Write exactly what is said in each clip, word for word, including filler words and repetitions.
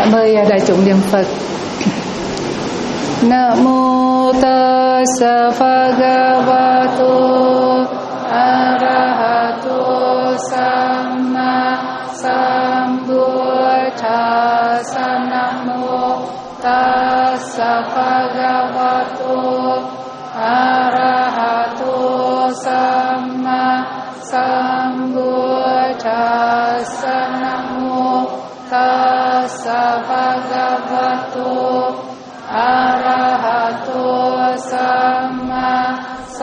mời đại chúng niệm Phật. Namo tassa bhagavato arahato samma sambuddhassa. Namo tassa bhagavato arahato samma sambuddhassa. Namo tassa bhagavato arahato samma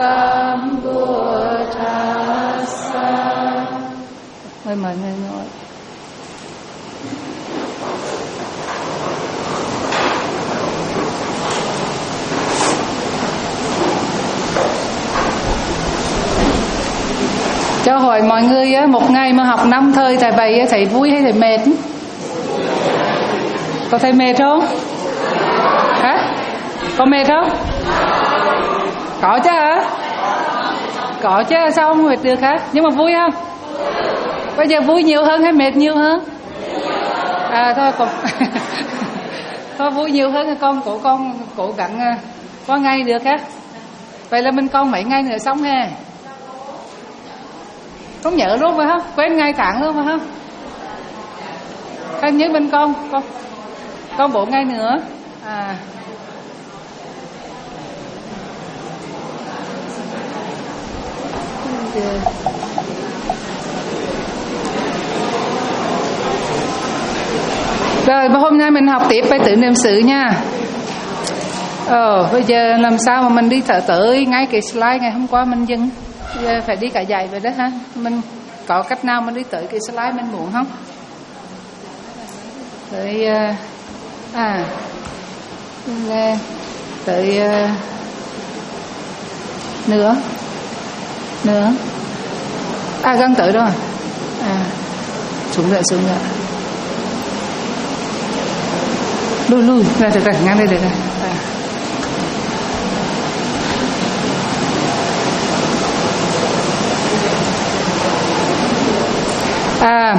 sambuddhassa. Mời mọi người ngồi. Cho hỏi mọi người á, một ngày mà học năm thời thầy bày thầy vui hay thầy mệt? Có thầy mệt không? Hả? Có mệt không? Có chứ hả? Có chứ, sao không mệt được hả? Nhưng mà vui không? Bây giờ vui nhiều hơn hay mệt nhiều hơn? À thôi còn thôi vui nhiều hơn thì con của con cố gắng có ngày được hả? Vậy là mình con mấy ngày nữa xong hè? Không nhớ luôn phải không? Quên ngày tháng luôn phải không? Hình như bên con con con bộ ngày nữa. À rồi hôm nay mình học tiếp bài tự niệm xứ nha. Ờ bây giờ làm sao mà mình đi thở tới ngay cái slide ngày hôm qua mình dừng. Bây giờ phải đi cả dạy rồi đó ha. Mình có cách nào mình đi tới cái slide mình muốn không? Tới à lên tới uh, nữa nữa à gần tới rồi. À xuống lại xuống lại lùi lùi ra được rồi, ngang đây được rồi. À, à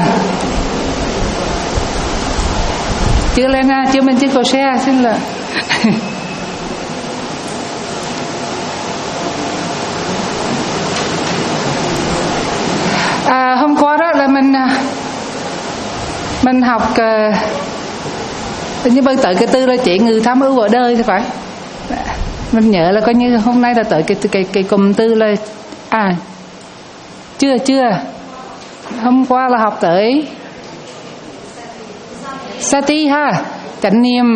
chưa lên ha, chưa mình chưa có share, xin lỗi. À, hôm qua đó là mình mình học uh, như bây tới cái tư là chỉ ngự tham ưu ở đời thì phải. Mình nhớ là coi như hôm nay là tới cái cái cái cụm từ là à chưa chưa hôm qua là học tới Sati ha, chánh niệm.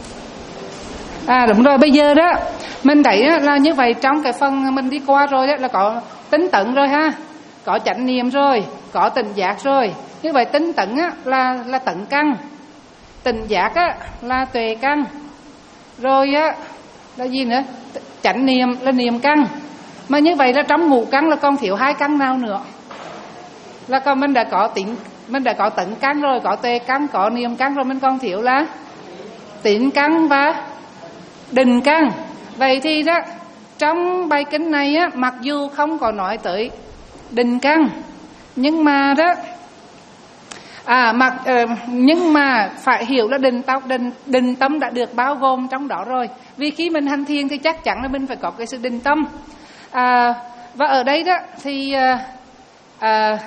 À đúng rồi, bây giờ đó mình thấy đó, là như vậy trong cái phần mình đi qua rồi đó là có tính tận rồi ha, có chánh niệm rồi, có tỉnh giác rồi. Như vậy tính tận á là là tận căn, tỉnh giác á là tuệ căn, rồi á là gì nữa? Chánh niệm là niệm căn. Mà như vậy là trong ngũ căn là còn thiếu hai căn nào nữa? Là còn mình đã có tỉnh, mình đã có tận căn rồi, có tuệ căn, có niệm căn rồi, mình còn thiếu là tịnh căn và định căn. Vậy thì đó trong bài kinh này á, mặc dù không có nói tới định căn, nhưng mà đó à mặc uh, nhưng mà phải hiểu là định tâm định định tâm đã được bao gồm trong đó rồi. Vì khi mình hành thiền thì chắc chắn là mình phải có cái sự định tâm. À, và ở đây đó thì uh, uh,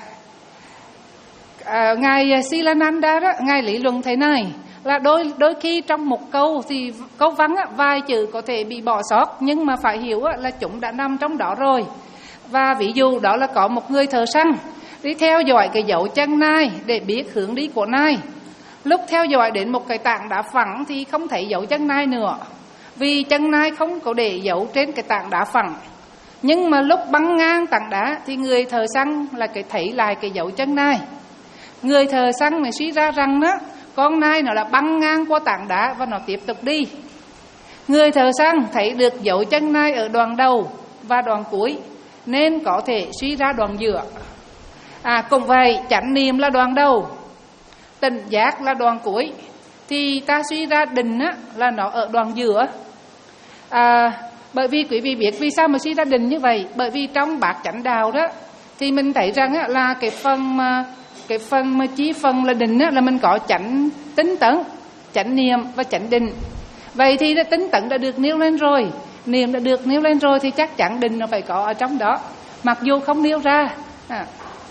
À, ngài Silananda đó, ngài lý luận thế này là đôi đôi khi trong một câu thì câu văn á, vài chữ có thể bị bỏ sót, nhưng mà phải hiểu á, là chúng đã nằm trong đó rồi. Và ví dụ đó là có một người thợ săn đi theo dõi cái dấu chân nai để biết hướng đi của nai. Lúc theo dõi đến một cái tảng đá phẳng thì không thấy dấu chân nai nữa, vì chân nai không có để dấu trên cái tảng đá phẳng. Nhưng mà lúc băng ngang tảng đá thì người thợ săn là cái thấy lại cái dấu chân nai. Người thợ săn này suy ra rằng đó, con nai nó là băng ngang qua tảng đá và nó tiếp tục đi. Người thợ săn thấy được dấu chân nai ở đoạn đầu và đoạn cuối, nên có thể suy ra đoạn giữa. À cũng vậy, chánh niệm là đoạn đầu, tỉnh giác là đoạn cuối, thì ta suy ra định á, là nó ở đoạn giữa. À, bởi vì quý vị biết vì sao mà suy ra định như vậy? Bởi vì trong bát chánh đạo đó thì mình thấy rằng á, là cái phần mà cái phần mà chí phần là định á, là mình có chánh tính tấn, chánh niệm và chánh định. Vậy thì tính tấn đã được nêu lên rồi, niệm đã được nêu lên rồi, thì chắc chắn định nó phải có ở trong đó, mặc dù không nêu ra. À.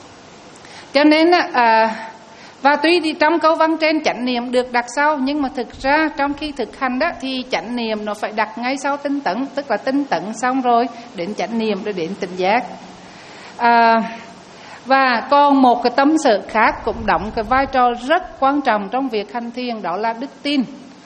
Cho nên à, và tuy thì trong câu văn trên chánh niệm được đặt sau, nhưng mà thực ra trong khi thực hành đó thì chánh niệm nó phải đặt ngay sau tinh tấn, tức là tinh tấn xong rồi đến chánh niệm rồi đến tỉnh giác. À, và còn một cái tâm sở khác cũng đóng cái vai trò rất quan trọng trong việc hành thiền, đó là đức tin.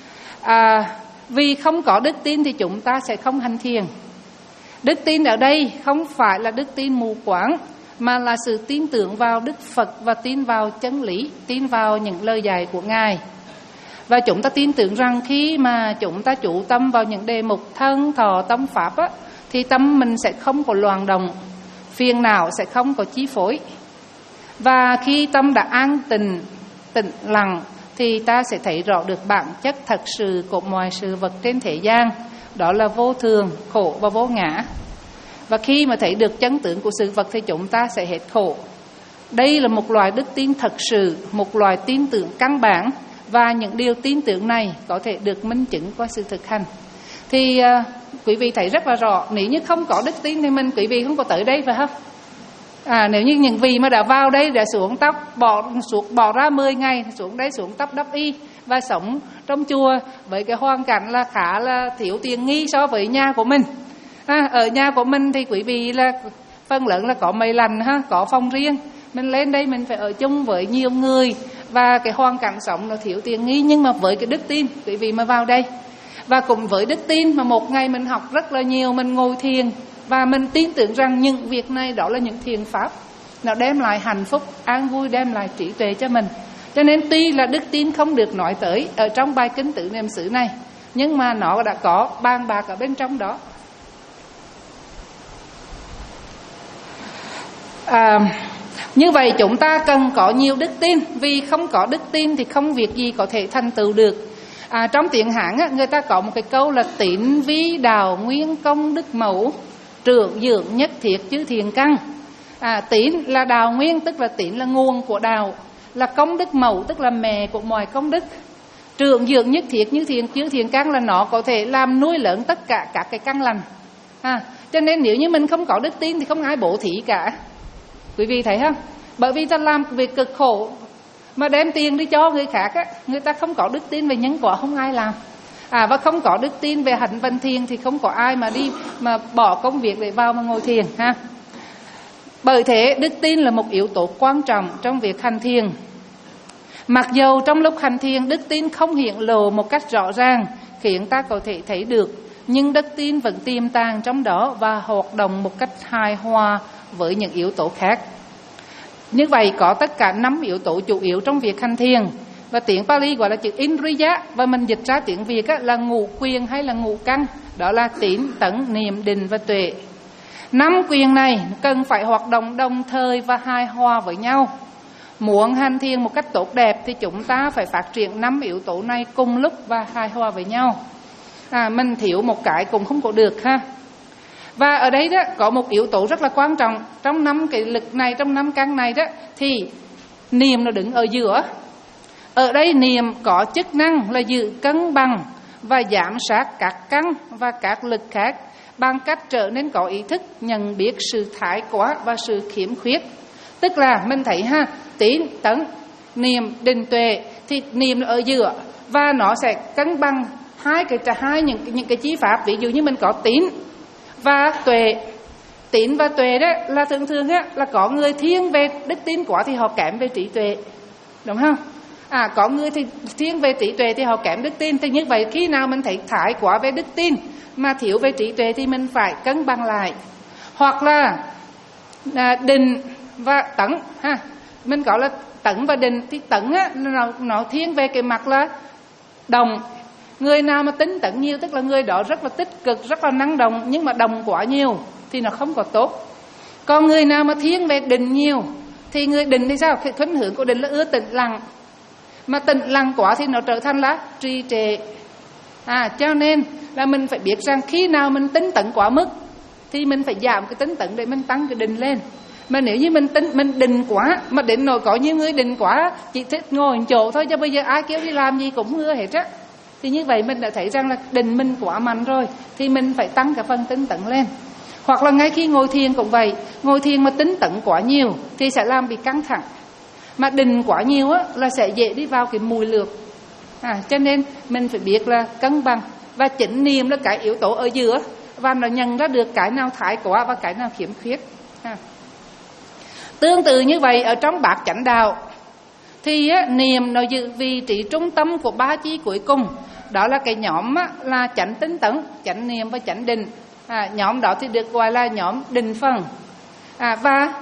À, vì không có đức tin thì chúng ta sẽ không hành thiền. Đức tin ở đây không phải là đức tin mù quáng, mà là sự tin tưởng vào Đức Phật và tin vào chân lý, tin vào những lời dạy của Ngài. Và chúng ta tin tưởng rằng khi mà chúng ta chú tâm vào những đề mục thân, thọ, tâm, pháp á, thì tâm mình sẽ không có loạn động, phiền não sẽ không có chi phối. Và khi tâm đã an tịnh, tĩnh lặng, thì ta sẽ thấy rõ được bản chất thật sự của mọi sự vật trên thế gian, đó là vô thường, khổ và vô ngã. Và khi mà thấy được chân tướng của sự vật thì chúng ta sẽ hết khổ. Đây là một loại đức tin thật sự, một loại tin tưởng căn bản, và những điều tin tưởng này có thể được minh chứng qua sự thực hành. Thì uh, quý vị thấy rất là rõ, nếu như không có đức tin thì mình quý vị không có tới đây, phải không? À, nếu như những vị mà đã vào đây, đã xuống tóc, bỏ, xuống, bỏ ra mười ngày, xuống đây xuống tóc đắp y và sống trong chùa với cái hoàn cảnh là khá là thiếu tiện nghi so với nhà của mình. À, ở nhà của mình thì quý vị là phần lớn là có máy lạnh, ha, có phòng riêng. Mình lên đây mình phải ở chung với nhiều người và cái hoàn cảnh sống nó thiếu tiện nghi, nhưng mà với cái đức tin quý vị mà vào đây, và cùng với đức tin mà một ngày mình học rất là nhiều, mình ngồi thiền và mình tin tưởng rằng những việc này đó là những thiền pháp, nó đem lại hạnh phúc, an vui, đem lại trí tuệ cho mình. Cho nên tuy là đức tin không được nói tới ở trong bài kinh Tứ Niệm xứ này, nhưng mà nó đã có bàn bạc ở bên trong đó. À, như vậy chúng ta cần có nhiều đức tin, vì không có đức tin thì không việc gì có thể thành tựu được. À, trong tiếng Hán á, người ta có một cái câu là tín vi đạo nguyên công đức mẫu, trưởng dưỡng nhất thiết chư thiền căn. À, tín là đạo nguyên, tức là tín là nguồn của đạo, là công đức mẫu, tức là mẹ của mọi công đức. Trưởng dưỡng nhất thiết như thiền chư thiền căn là nó có thể làm nuôi lớn tất cả các cái căn lành. À, cho nên nếu như mình không có đức tin thì không ai bố thí cả. Quý vị thấy không? Bởi vì ta làm việc cực khổ mà đem tiền đi cho người khác á, người ta không có đức tin về nhân quả, không ai làm. À, và không có đức tin về hạnh vận thiền thì không có ai mà đi mà bỏ công việc để vào mà ngồi thiền, ha. Bởi thế đức tin là một yếu tố quan trọng trong việc hành thiền. Mặc dầu trong lúc hành thiền đức tin không hiện lộ một cách rõ ràng khiến ta có thể thấy được, nhưng đức tin vẫn tiềm tàng trong đó và hoạt động một cách hài hòa với những yếu tố khác. Như vậy có tất cả năm yếu tố chủ yếu trong việc hành thiền, và tiếng Pali gọi là chữ Indriya, và mình dịch ra tiếng Việt là ngũ quyền hay là ngũ căn, đó là tín, tấn, niệm, định và tuệ. Năm quyền này cần phải hoạt động đồng thời và hài hòa với nhau. Muốn hành thiền một cách tốt đẹp thì chúng ta phải phát triển năm yếu tố này cùng lúc và hài hòa với nhau. À, mình thiếu một cái cũng không có được, ha. Và ở đây đó có một yếu tố rất là quan trọng trong năm cái lực này, trong năm căn này đó, thì niệm nó đứng ở giữa. Ở đây niệm có chức năng là giữ cân bằng và giám sát các căn và các lực khác bằng cách trở nên có ý thức nhận biết sự thái quá và sự khiếm khuyết. Tức là mình thấy, ha, tín, tấn, niệm, định, tuệ, thì niệm ở giữa và nó sẽ cân bằng hai cái hai những những cái chi pháp. Ví dụ như mình có tín và tuệ. Tín và tuệ đó là thường thường á, là có người thiên về đức tin quá thì họ kém về trí tuệ, đúng không? À, có người thì thiên về trí tuệ thì họ kém đức tin. Thì như vậy khi nào mình thấy thái quá về đức tin mà thiếu về trí tuệ thì mình phải cân bằng lại. Hoặc là à, định và tấn, ha, mình gọi là tấn và định. Thì tấn á, nó, nó thiên về cái mặt là đồng. Người nào mà tính tấn nhiều tức là người đó rất là tích cực, rất là năng động, nhưng mà đồng quá nhiều thì nó không có tốt. Còn người nào mà thiên về định nhiều thì người định thì sao? Cái khuynh hướng của định là ưa tĩnh lặng, mà tĩnh lặng quá thì nó trở thành là trì trệ. À, cho nên là mình phải biết rằng khi nào mình tính tấn quá mức thì mình phải giảm cái tính tấn để mình tăng cái định lên. Mà nếu như mình tính mình định quá, mà đến nỗi có những người định quá chỉ thích ngồi chỗ thôi, chứ bây giờ ai kêu đi làm gì cũng hứa hết á, thì như vậy mình đã thấy rằng là định mình quá mạnh rồi, thì mình phải tăng cái phần tinh tấn lên. Hoặc là ngay khi ngồi thiền cũng vậy, ngồi thiền mà tinh tấn quá nhiều thì sẽ làm bị căng thẳng, mà định quá nhiều á là sẽ dễ đi vào cái mùi lược. À, cho nên mình phải biết là cân bằng, và chánh niệm là cái yếu tố ở giữa, và nó nhận ra được cái nào thái quá và cái nào khiếm khuyết. À. Tương tự như vậy ở trong bát chánh đạo thì á, niệm nó giữ vị trí trung tâm của ba chi cuối cùng, đó là cái nhóm á, là chánh tinh tấn, chánh niệm và chánh định. À, nhóm đó thì được gọi là nhóm định phần. À, và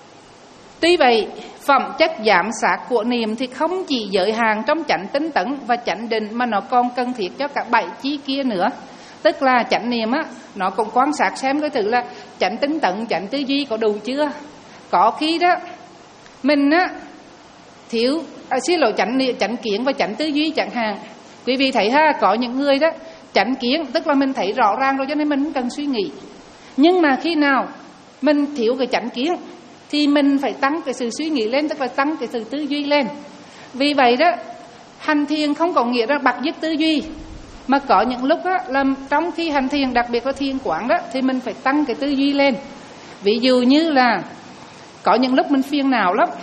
tuy vậy phẩm chất giám sát của niệm thì không chỉ giới hạn trong chánh tinh tấn và chánh định, mà nó còn cần thiết cho cả bảy chi kia nữa. Tức là chánh niệm á, nó cũng quan sát xem cái thử là chánh tinh tấn, chánh tư duy có đủ chưa. Có khi đó mình á thiếu à, xin lỗi chánh niệm, chánh kiến và chánh tư duy chẳng hạn. Quý vị thấy ha, có những người đó chánh kiến tức là mình thấy rõ ràng rồi cho nên mình không cần suy nghĩ. Nhưng mà khi nào mình thiếu cái chánh kiến thì mình phải tăng cái sự suy nghĩ lên, tức là tăng cái sự tư duy lên. Vì vậy đó, hành thiền không có nghĩa là bạc dứt tư duy, mà có những lúc đó, là trong khi hành thiền, đặc biệt là thiền quán đó, thì mình phải tăng cái tư duy lên. Ví dụ như là có những lúc mình phiền não lắm.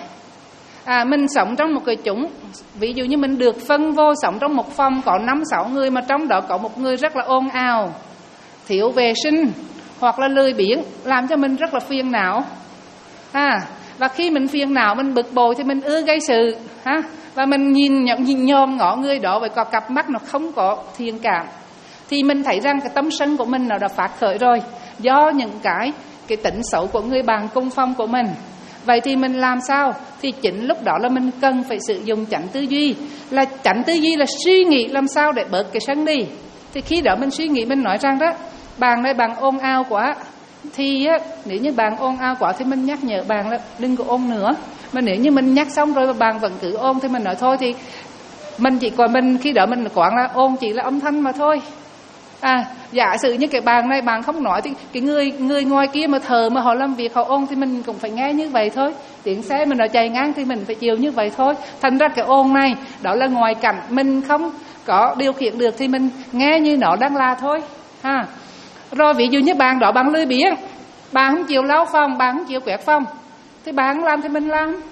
À, mình sống trong một cái chủng, ví dụ như mình được phân vô sống trong một phòng có năm sáu người, mà trong đó có một người rất là ồn ào, thiếu vệ sinh hoặc là lười biếng, làm cho mình rất là phiền não. À, và khi mình phiền não, mình bực bội thì mình ưa gây sự ha, và mình nhìn nhìn nhòm ngó người đó với có cặp mắt nó không có thiện cảm, thì mình thấy rằng cái tâm sân của mình nó đã phát khởi rồi, do những cái cái tính xấu của người bạn cùng phòng của mình. Vậy thì mình làm sao? Thì chính lúc đó là mình cần phải sử dụng chánh tư duy. Là chánh tư duy là suy nghĩ làm sao để bớt cái sân đi. Thì khi đó mình suy nghĩ, mình nói rằng đó, bạn này bạn ồn ào quá, thì á, nếu như bạn ồn ào quá thì mình nhắc nhở bạn là đừng có ồn nữa. Mà nếu như mình nhắc xong rồi mà bạn vẫn cứ ồn thì mình nói thôi, thì mình chỉ còn mình khi đó mình quản là ồn chỉ là âm thanh mà thôi. À, giả sử như cái bạn này bạn không nói thì cái người người ngoài kia mà thờ mà họ làm việc họ ồn thì mình cũng phải nghe như vậy thôi. Tiếng xe mình nó chạy ngang thì mình phải chịu như vậy thôi. Thành ra cái ồn này đó là ngoài cảnh, mình không có điều khiển được thì mình nghe như nó đang là thôi ha. Rồi ví dụ như bạn đó bạn lười biếng, bạn không chịu lau phòng, bạn không chịu quét phòng, thì bạn không làm thì mình làm.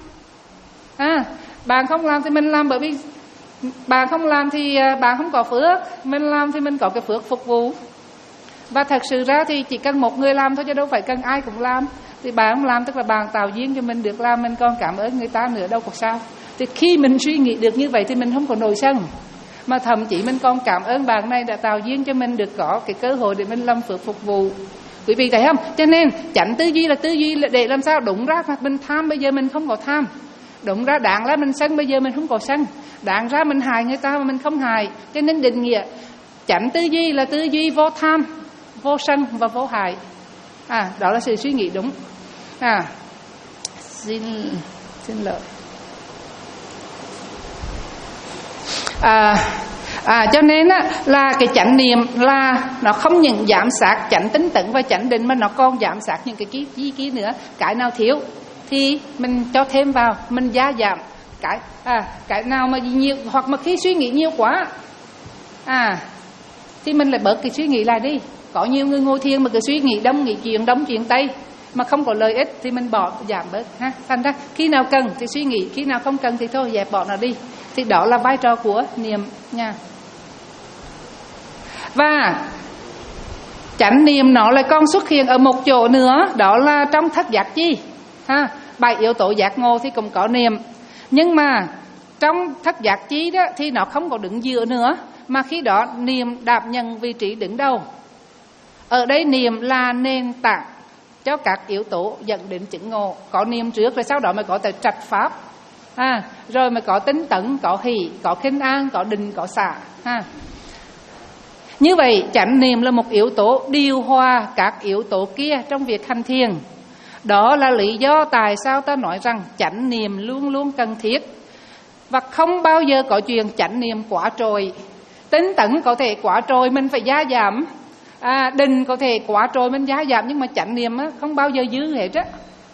À, bạn không làm thì mình làm, bởi vì bạn không làm thì bạn không có phước, mình làm thì mình có cái phước phục vụ. Và thật sự ra thì chỉ cần một người làm thôi, chứ đâu phải cần ai cũng làm. Thì bạn không làm tức là bạn tạo duyên cho mình được làm, mình còn cảm ơn người ta nữa đâu có sao. Thì khi mình suy nghĩ được như vậy thì mình không có nổi sân, mà thậm chí mình còn cảm ơn bạn này đã tạo duyên cho mình được có cái cơ hội để mình làm phước phục vụ. Quý vị thấy không? Cho nên chánh tư duy là tư duy để làm sao đúng ra mình tham, bây giờ mình không có tham. Đúng ra đáng là mình sân, bây giờ mình không có sân. Đáng ra mình hại người ta mà mình không hại. Cho nên định nghĩa chánh tư duy là tư duy vô tham, vô sân và vô hại. À, đó là sự suy nghĩ đúng. À, xin xin lỗi. À, à cho nên á, là cái chánh niệm là nó không những giám sát chánh tinh tấn và chánh định, mà nó còn giám sát những cái chi chi ký nữa. Cái nào thiếu thì mình cho thêm vào, mình gia giảm. Cái à cái nào mà nhiều, hoặc mà khi suy nghĩ nhiều quá à thì mình lại bớt cái suy nghĩ lại đi. Có nhiều người ngồi thiền mà cứ suy nghĩ đông nghĩ chuyện đông chuyện tây mà không có lợi ích thì mình bỏ, giảm bớt ha. Thành ra khi nào cần thì suy nghĩ, khi nào không cần thì thôi dẹp bỏ nó đi. Thì đó là vai trò của niệm nha. Và chánh niệm nó lại còn xuất hiện ở một chỗ nữa, đó là trong thất giác chi ha. Bảy yếu tố giác ngộ thì cũng có niệm, nhưng mà trong thất giác chi đó thì nó không có đứng giữa nữa, mà khi đó niệm đảm nhận vị trí đứng đầu. Ở đây niệm là nền tảng cho các yếu tố dẫn đến chứng ngộ. Có niệm trước rồi sau đó mới có tới trạch pháp à, rồi mới có tinh tấn, có hỷ, có khinh an, có định, có xả ha. Như vậy chánh niệm là một yếu tố điều hòa các yếu tố kia trong việc hành thiền. Đó là lý do tại sao ta nói rằng chánh niệm luôn luôn cần thiết, và không bao giờ có chuyện chánh niệm quá trội. Tinh tấn có thể quá trội mình phải gia giảm, à, định có thể quá trội mình gia giảm, nhưng mà chánh niệm á, không bao giờ dư hết á.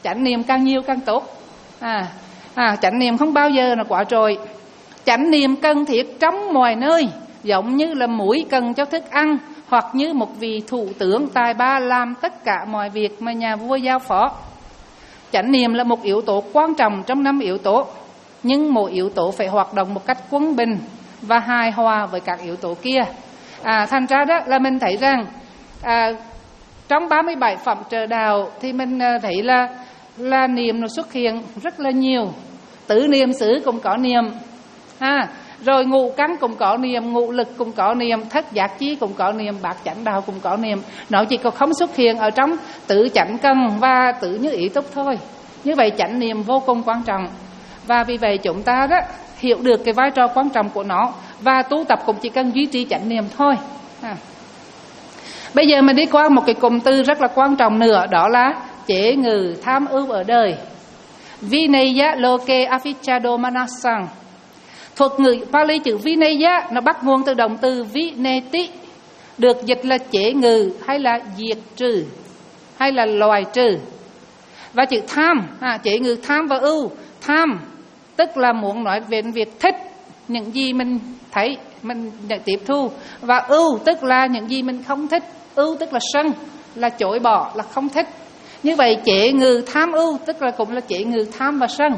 Chánh niệm càng nhiều càng tốt. à, à, Chánh niệm không bao giờ là quá trội. Chánh niệm cần thiết trong mọi nơi, giống như là muối cần cho thức ăn, hoặc như một vị thủ tướng tài ba làm tất cả mọi việc mà nhà vua giao phó. Chánh niệm là một yếu tố quan trọng trong năm yếu tố, nhưng mỗi yếu tố phải hoạt động một cách quân bình và hài hòa với các yếu tố kia. à, Thành ra đó là mình thấy rằng à, trong ba mươi bảy phẩm trợ đạo thì mình thấy là là niệm nó xuất hiện rất là nhiều. Tứ niệm xứ cũng có niệm, à, rồi ngũ căn cũng có niệm, ngũ lực cũng có niệm, thất giác chi cũng có niệm, bát chánh đạo cũng có niệm. Nó chỉ có không xuất hiện ở trong tứ chánh cần và tứ như ý túc thôi. Như vậy chánh niệm vô cùng quan trọng, và vì vậy chúng ta đó hiểu được cái vai trò quan trọng của nó, và tu tập cũng chỉ cần duy trì chánh niệm thôi. à. Bây giờ mình đi qua một cái cụm từ rất là quan trọng nữa, đó là chế ngự tham ưu ở đời. Vinaya loke avichado manasang. Thuật ngữ Pali chữ Vinaya nó bắt nguồn từ động từ Vineti, được dịch là chế ngự hay là diệt trừ hay là loại trừ. Và chữ tham, à, chế ngự tham và ưu. Tham tức là muốn nói về việc thích những gì mình thấy, mình tiếp thu. Và ưu tức là những gì mình không thích. Ưu tức là sân, là chối bỏ, là không thích. Như vậy chế ngự tham ưu tức là cũng là chế ngự tham và sân.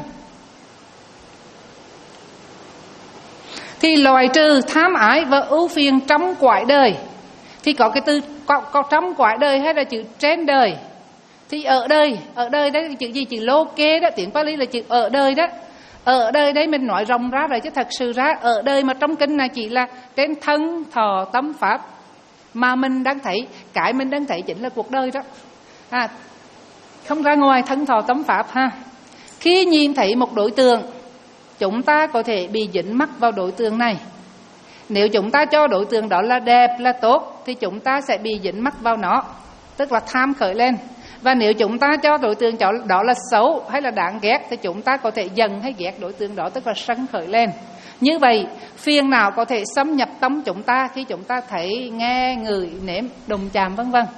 Thì loại trừ tham ái và ưu phiền trong cõi đời. Thì có cái từ có, có trong cõi đời hay là chữ trên đời. Thì ở đời, ở đời đấy chữ gì? Chữ lô kê đó, tiếng Pali là chữ ở đời đó. Ở đời đấy mình nói rộng ra rồi, chứ thật sự ra ở đời mà trong kinh này chỉ là trên thân thọ tâm pháp. Mà mình đang thấy, cái mình đang thấy chính là cuộc đời đó. à, Không ra ngoài thân thọ tâm pháp ha. Khi nhìn thấy một đối tượng, chúng ta có thể bị dính mắc vào đối tượng này. Nếu chúng ta cho đối tượng đó là đẹp, là tốt, thì chúng ta sẽ bị dính mắc vào nó, tức là tham khởi lên. Và nếu chúng ta cho đối tượng đó là xấu hay là đáng ghét, thì chúng ta có thể giận hay ghét đối tượng đó, tức là sân khởi lên. Như vậy phiền não có thể xâm nhập tâm chúng ta khi chúng ta thấy, nghe, ngửi, nếm, đụng chạm vân vân.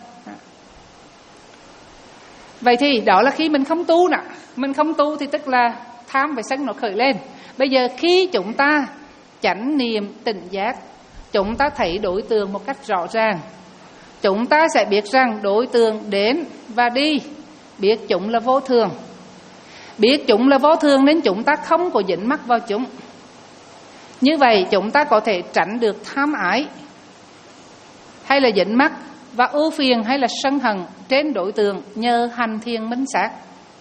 Vậy thì đó là khi mình không tu nè. Mình không tu thì tức là tham và sân nó khởi lên. Bây giờ khi chúng ta chánh niệm tỉnh giác, chúng ta thấy đối tượng một cách rõ ràng, chúng ta sẽ biết rằng đối tượng đến và đi, biết chúng là vô thường. Biết chúng là vô thường nên chúng ta không có dính mắc vào chúng. Như vậy chúng ta có thể tránh được tham ái hay là dính mắc và ưu phiền hay là sân hận trên đối tượng nhờ hành thiền minh sát.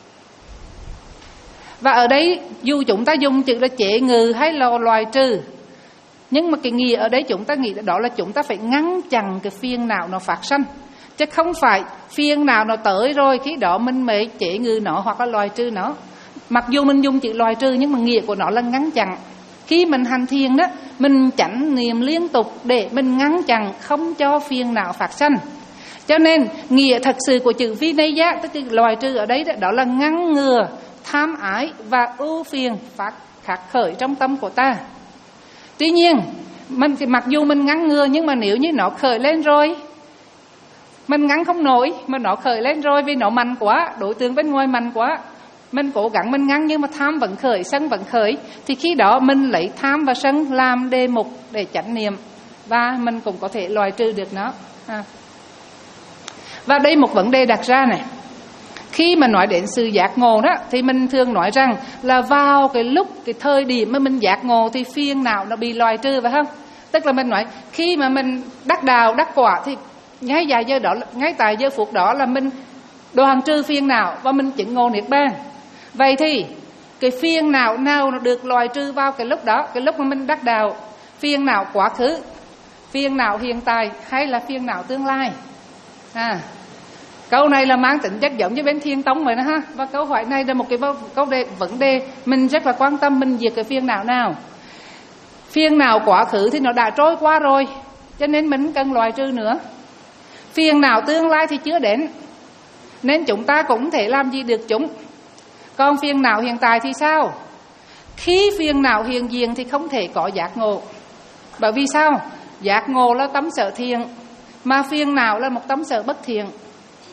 Và ở đây dù chúng ta dùng chữ là chế ngự hay là loại trừ, nhưng mà cái nghĩa ở đây chúng ta nghĩ đó là chúng ta phải ngăn chặn cái phiền não nó phát sinh, chứ không phải phiền nào nó tới rồi khi đó mình mới chế ngự nó hoặc là loại trừ nó. Mặc dù mình dùng chữ loại trừ nhưng mà nghĩa của nó là ngăn chặn. Khi mình hành thiền đó, mình chánh niệm liên tục để mình ngăn chặn không cho phiền não phát sinh. Cho nên nghĩa thật sự của chữ Vinaya, tức là loại trừ ở đấy đó, đó là ngăn ngừa tham ái và ưu phiền phát khắc khởi trong tâm của ta. Tuy nhiên mình thì mặc dù mình ngăn ngừa, nhưng mà nếu như nó khởi lên rồi, mình ngăn không nổi, mà nó khởi lên rồi vì nó mạnh quá, đối tượng bên ngoài mạnh quá, mình cố gắng mình ngăn nhưng mà tham vẫn khởi, sân vẫn khởi, thì khi đó mình lấy tham và sân làm đề mục để chánh niệm, và mình cũng có thể loại trừ được nó. à. Và đây một vấn đề đặt ra này, khi mà nói đến sự giác ngộ đó, thì mình thường nói rằng là vào cái lúc, cái thời điểm mà mình giác ngộ thì phiền não nó bị loại trừ, phải không? Tức là mình nói khi mà mình đắc đạo, đắc quả thì ngay tại giờ đó, ngay tại giờ phút đó là mình đoạn trừ phiền não và mình chứng ngộ niết bàn. Vậy thì cái phiền não nào nó được loại trừ vào cái lúc đó, cái lúc mà mình đắc đạo? Phiền não quá khứ, phiền não hiện tại hay là phiền não tương lai? À, câu này là mang tính chất giống như bên Thiên Tông vậy đó ha. Và câu hỏi này là một cái câu đề, vấn đề mình rất là quan tâm, mình diệt cái phiền não nào. Phiền não quá khứ thì nó đã trôi qua rồi, cho nên mình cần loại trừ nữa. Phiền não tương lai thì chưa đến, nên chúng ta cũng thể làm gì được chúng. Còn phiền não hiện tại thì sao? Khi phiền não hiện diện thì không thể có giác ngộ. Bởi vì sao? Giác ngộ là tâm sở thiện, mà phiền não là một tâm sở bất thiện.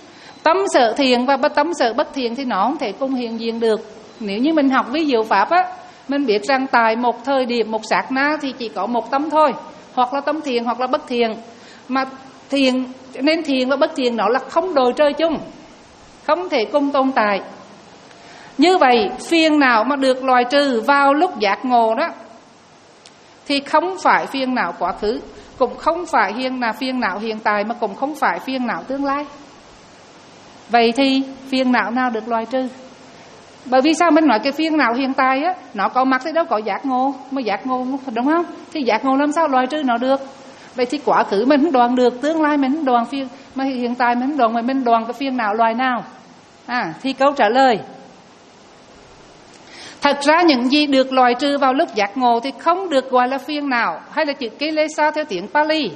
Tâm sở thiện và tâm sở bất thiện thì nó không thể cùng hiện diện được. Nếu như mình học ví dụ pháp á, mình biết rằng tại một thời điểm, một sát na thì chỉ có một tâm thôi, hoặc là tâm thiện hoặc là bất thiện. Mà thiện nên thiện và bất thiện nó là không đồi trời chung, không thể cùng tồn tại. Như vậy phiền não mà được loại trừ vào lúc giác ngộ đó thì không phải phiền não quá khứ, cũng không phải hiện là phiền não hiện tại, mà cũng không phải phiền não tương lai. Vậy thì phiền não nào được loại trừ? Bởi vì sao mình nói cái phiền não hiện tại á, nó có mặt thì đâu có giác ngộ, mà giác ngộ đúng không? Thì giác ngộ làm sao loại trừ nó được? Vậy thì quá khứ mình không đoạn được, tương lai mình không đoạn phiền, mà hiện tại mình không đoạn, mà mình đoạn cái phiền não loài nào? À, thì câu trả lời: thật ra những gì được loại trừ vào lúc giác ngộ thì không được gọi là phiền não hay là chữ kilesa theo tiếng Pali,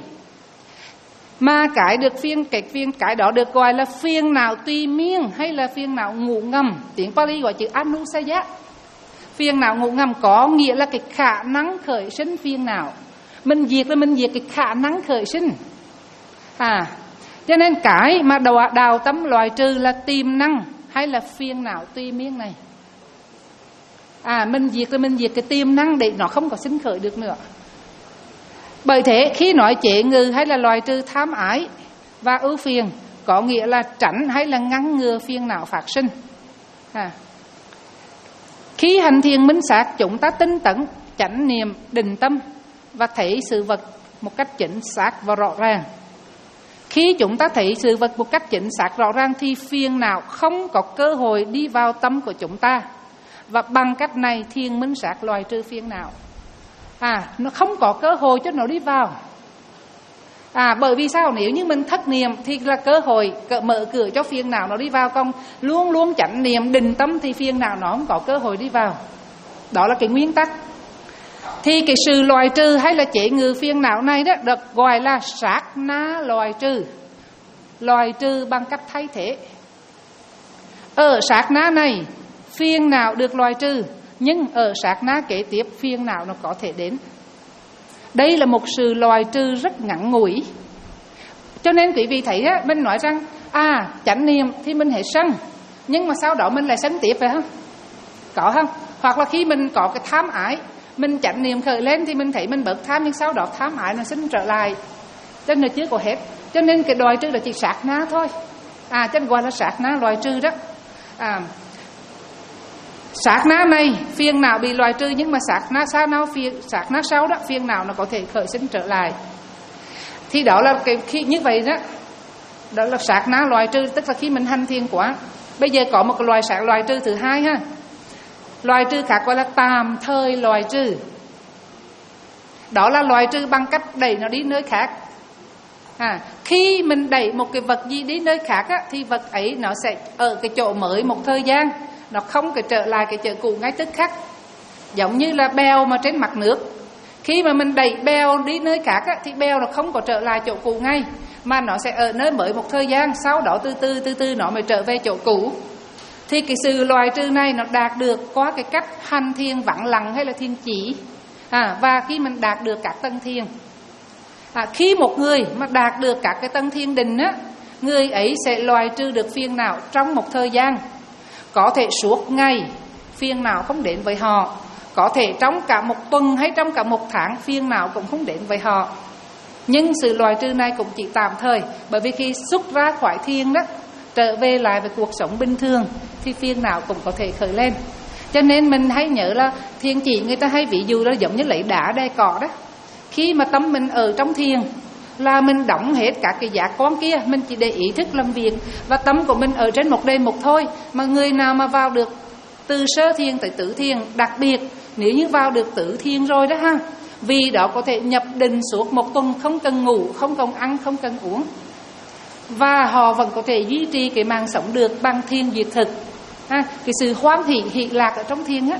mà cái được phiền cái phiền cái đó được gọi là phiền não tùy miên hay là phiền não ngủ ngầm. Tiếng Pali gọi chữ anusaya. Phiền não ngủ ngầm có nghĩa là cái khả năng khởi sinh phiền não. Mình diệt là mình diệt cái khả năng khởi sinh. À, cho nên cái mà đào, đào tâm loại trừ là tiềm năng hay là phiền não tùy miên này. À, mình diệt là mình diệt cái tiềm năng để nó không có sinh khởi được nữa. Bởi thế khi nói chế ngự hay là loại trừ tham ái và ưu phiền có nghĩa là tránh hay là ngăn ngừa phiền não phát sinh. À, khi hành thiền minh sát, chúng ta tinh tấn, chánh niệm, định tâm và thấy sự vật một cách chính xác và rõ ràng. Khi chúng ta thấy sự vật một cách chính xác rõ ràng thì phiền não không có cơ hội đi vào tâm của chúng ta. Và bằng cách này thiền minh sát loại trừ phiền não. À, nó không có cơ hội cho nó đi vào. À, bởi vì sao? Nếu như mình thất niệm thì là cơ hội mở cửa cho phiền não nó đi vào. Còn luôn luôn chánh niệm định tâm thì phiền não nó không có cơ hội đi vào. Đó là cái nguyên tắc. Thì cái sự loại trừ hay là chế ngự phiền não này đó được gọi là sát na loại trừ. Loại trừ bằng cách thay thế. Ở sát na này phiền não được loại trừ, nhưng ở sát na kế tiếp phiền não nó có thể đến. Đây là một sự loại trừ rất ngắn ngủi. Cho nên quý vị thấy á, mình nói rằng à, chánh niệm thì mình hết sân, nhưng mà sau đó mình lại sân tiếp phải không? Có không? Hoặc là khi mình có cái tham ái, mình chánh niệm khởi lên thì mình thấy mình bớt tham, nhưng sau đó tham ái nó sinh trở lại. Cho nên chưa có hết. Cho nên cái loại trừ là chỉ sát na thôi. À, cho nên gọi là sát na loại trừ đó. À, sát na này phiền não bị loại trừ, nhưng mà sát na sau nào phiền sát na sau đó phiền não nó có thể khởi sinh trở lại. Thì đó là cái khi như vậy đó, đó là sát na loại trừ, tức là khi mình hành thiền quá. Bây giờ có một cái loại sát loại trừ thứ hai ha. Loại trừ khác gọi là tạm thời loại trừ. Đó là loại trừ bằng cách đẩy nó đi nơi khác. À, khi mình đẩy một cái vật gì đi nơi khác á, thì vật ấy nó sẽ ở cái chỗ mới một thời gian, nó không có trở lại cái chỗ cũ ngay tức khắc. Giống như là bèo mà trên mặt nước, khi mà mình đẩy bèo đi nơi khác á, thì bèo nó không có trở lại chỗ cũ ngay, mà nó sẽ ở nơi mới một thời gian, sau đó từ từ từ từ nó mới trở về chỗ cũ. Thì cái sự loại trừ này nó đạt được qua cái cách hành thiền vắng lặng hay là thiền chỉ. À, và khi mình đạt được các tầng thiền, à, khi một người mà đạt được các cái tầng thiền định á, người ấy sẽ loại trừ được phiền não trong một thời gian. Có thể suốt ngày phiền não không đến với họ, có thể trong cả một tuần hay trong cả một tháng phiền não cũng không đến với họ. Nhưng sự loại trừ này cũng chỉ tạm thời, bởi vì khi xuất ra khỏi thiền đó, trở về lại với cuộc sống bình thường thì phiền não cũng có thể khởi lên. Cho nên mình hãy nhớ là thiền chỉ người ta hay ví dụ là giống như lấy đá đè cỏ đó. Khi mà tâm mình ở trong thiền là mình đóng hết các cái giác quan kia, mình chỉ để ý thức làm việc và tâm của mình ở trên một đề mục thôi. Mà người nào mà vào được từ sơ thiền tới tứ thiền, đặc biệt nếu như vào được tứ thiền rồi đó ha, vì đó có thể nhập định suốt một tuần, không cần ngủ, không cần ăn, không cần uống, và họ vẫn có thể duy trì cái mạng sống được bằng thiền diệt thực, ha, cái sự hoan hỷ hỷ lạc ở trong thiền á.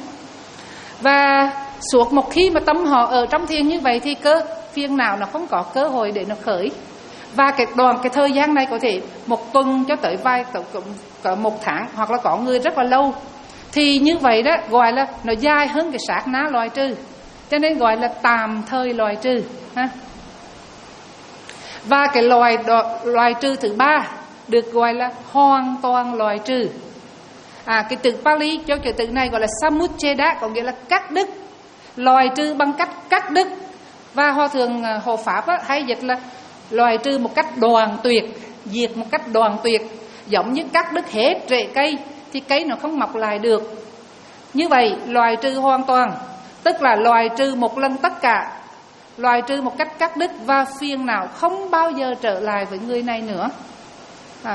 Và suốt một khi mà tâm họ ở trong thiền như vậy thì cơ phiền não nó không có cơ hội để nó khởi. Và cái đoạn cái thời gian này có thể một tuần cho tới vài có một tháng, hoặc là có người rất là lâu. Thì như vậy đó gọi là nó dài hơn cái sát na loại trừ, cho nên gọi là tạm thời loại trừ ha. Và cái loại loại trừ thứ ba được gọi là hoàn toàn loại trừ. À, cái từ Pali cho cái từ này gọi là samucceda, có nghĩa là cắt đứt, loại trừ bằng cách cắt đứt. Và Hòa thượng Hộ Pháp á, hay dịch là loại trừ một cách đoàn tuyệt, diệt một cách đoàn tuyệt, giống như cắt đứt hết rễ cây thì cây nó không mọc lại được. Như vậy loại trừ hoàn toàn tức là loại trừ một lần tất cả, loại trừ một cách cắt đứt, và phiền não không bao giờ trở lại với người này nữa. À,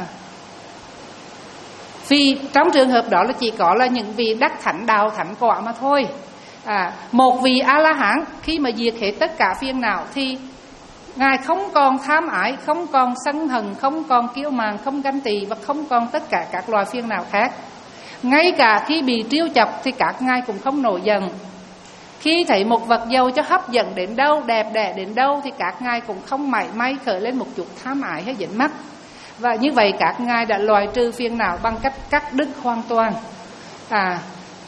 vì trong trường hợp đó là chỉ có là những vị đắc thánh đạo thánh quả mà thôi. À, một vị A-la-hán khi mà diệt hết tất cả phiền não thì Ngài không còn tham ái, không còn sân hận, không còn kiêu mạn, không ganh tị và không còn tất cả các loài phiền não khác. Ngay cả khi bị trêu chọc thì các Ngài cũng không nổi giận. Khi thấy một vật giàu cho hấp dẫn đến đâu, đẹp đẽ đến đâu thì các Ngài cũng không mảy may khởi lên một chút tham ái hay dính mắc. Và như vậy các Ngài đã loại trừ phiền não bằng cách cắt đứt hoàn toàn. À,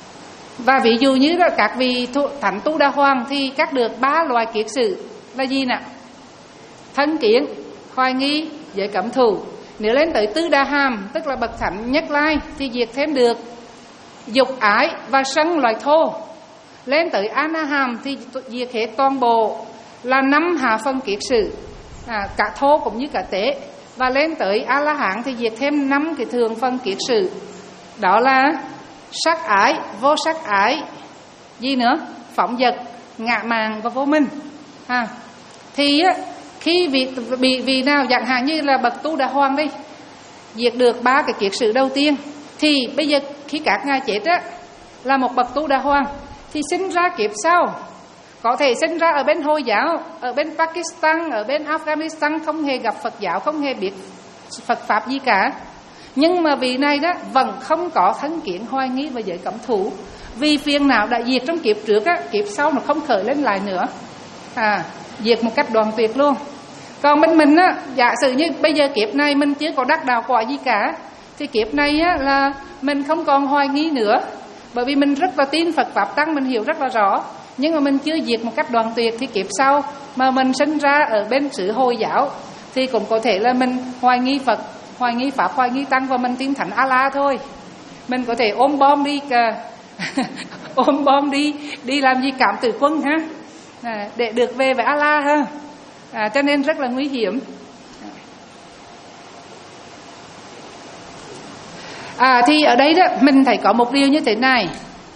và ví dụ như là các vị thánh Tu Đà Hoàng thì cắt được ba loại kiết sử là gì nè? Thân kiến, hoài nghi, giới cấm thủ. Nếu lên tới Tứ Đà Hàm, tức là bậc thánh Nhất Lai, thì diệt thêm được dục ái và sân loại thô. Lên tới A Na Hàm thì diệt hết toàn bộ là năm hạ phân kiết sử, à, cả thô cũng như cả tế. Và lên tới A La Hán thì diệt thêm năm cái thường phân kiết sử, đó là sắc ái, vô sắc ái, gì nữa, phóng dật, ngạ mạn và vô minh. À, thì á, khi vị, vị, vị nào chẳng hạn như là bậc Tu Đà Hoàng đi, diệt được ba cái kiết sử đầu tiên, thì bây giờ khi các Ngài chết á, là một bậc Tu Đà Hoàng thì sinh ra kiếp sau, có thể sinh ra ở bên Hồi giáo, ở bên Pakistan, ở bên Afghanistan, không hề gặp Phật giáo, không hề biết Phật Pháp gì cả. Nhưng mà vị này đó vẫn không có thân kiến, hoài nghi và giới cấm thủ. Vì phiền não đã diệt trong kiếp trước á, kiếp sau nó không khởi lên lại nữa. À, diệt một cách đoàn tuyệt luôn. Còn bên mình á, giả sử như bây giờ kiếp này mình chưa có đắc đạo quả gì cả, thì kiếp này á, là mình không còn hoài nghi nữa. Bởi vì mình rất là tin Phật Pháp Tăng, mình hiểu rất là rõ. Nhưng mà mình chưa diệt một cách đoàn tuyệt thì kiếp sau mà mình sinh ra ở bên xứ Hồi giáo thì cũng có thể là mình hoài nghi Phật, hoài nghi Pháp, hoài nghi Tăng, và mình tin Thánh A-la thôi. Mình có thể ôm bom đi ôm bom đi đi làm gì cảm tử quân ha, à, để được về với A-la ha. À, cho nên rất là nguy hiểm. À, thì ở đây đó mình thấy có một điều như thế này.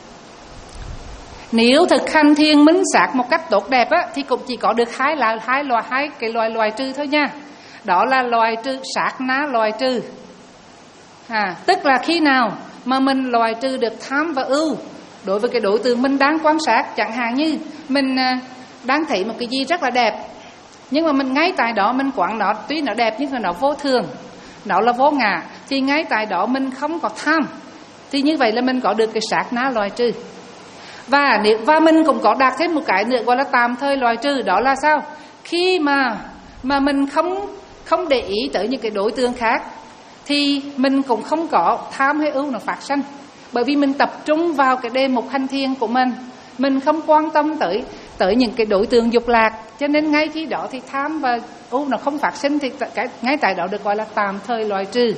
Nếu thực hành thiền minh sát một cách tốt đẹp á, thì cũng chỉ có được hai là hai loại hai cái loại loại trừ thôi nha. Đó là loại trừ sát na loại trừ. À, tức là khi nào mà mình loại trừ được tham và ưu đối với cái đối tượng mình đang quan sát, chẳng hạn như mình đang thấy một cái gì rất là đẹp, nhưng mà mình ngay tại đó mình quán nó, tuy nó đẹp nhưng mà nó vô thường, nó là vô ngã, thì ngay tại đó mình không có tham, thì như vậy là mình có được cái sát na loại trừ. Và nếu và mình cũng có đạt thêm một cái nữa gọi là tạm thời loại trừ, đó là sao? Khi mà mà mình không không để ý tới những cái đối tượng khác thì mình cũng không có tham hay ưu nó phát sinh, bởi vì mình tập trung vào cái đề mục hành thiền của mình, mình không quan tâm tới tới những cái đối tượng dục lạc, cho nên ngay khi đó thì tham và ưu nó không phát sinh, thì cái ngay tại đó được gọi là tạm thời loại trừ.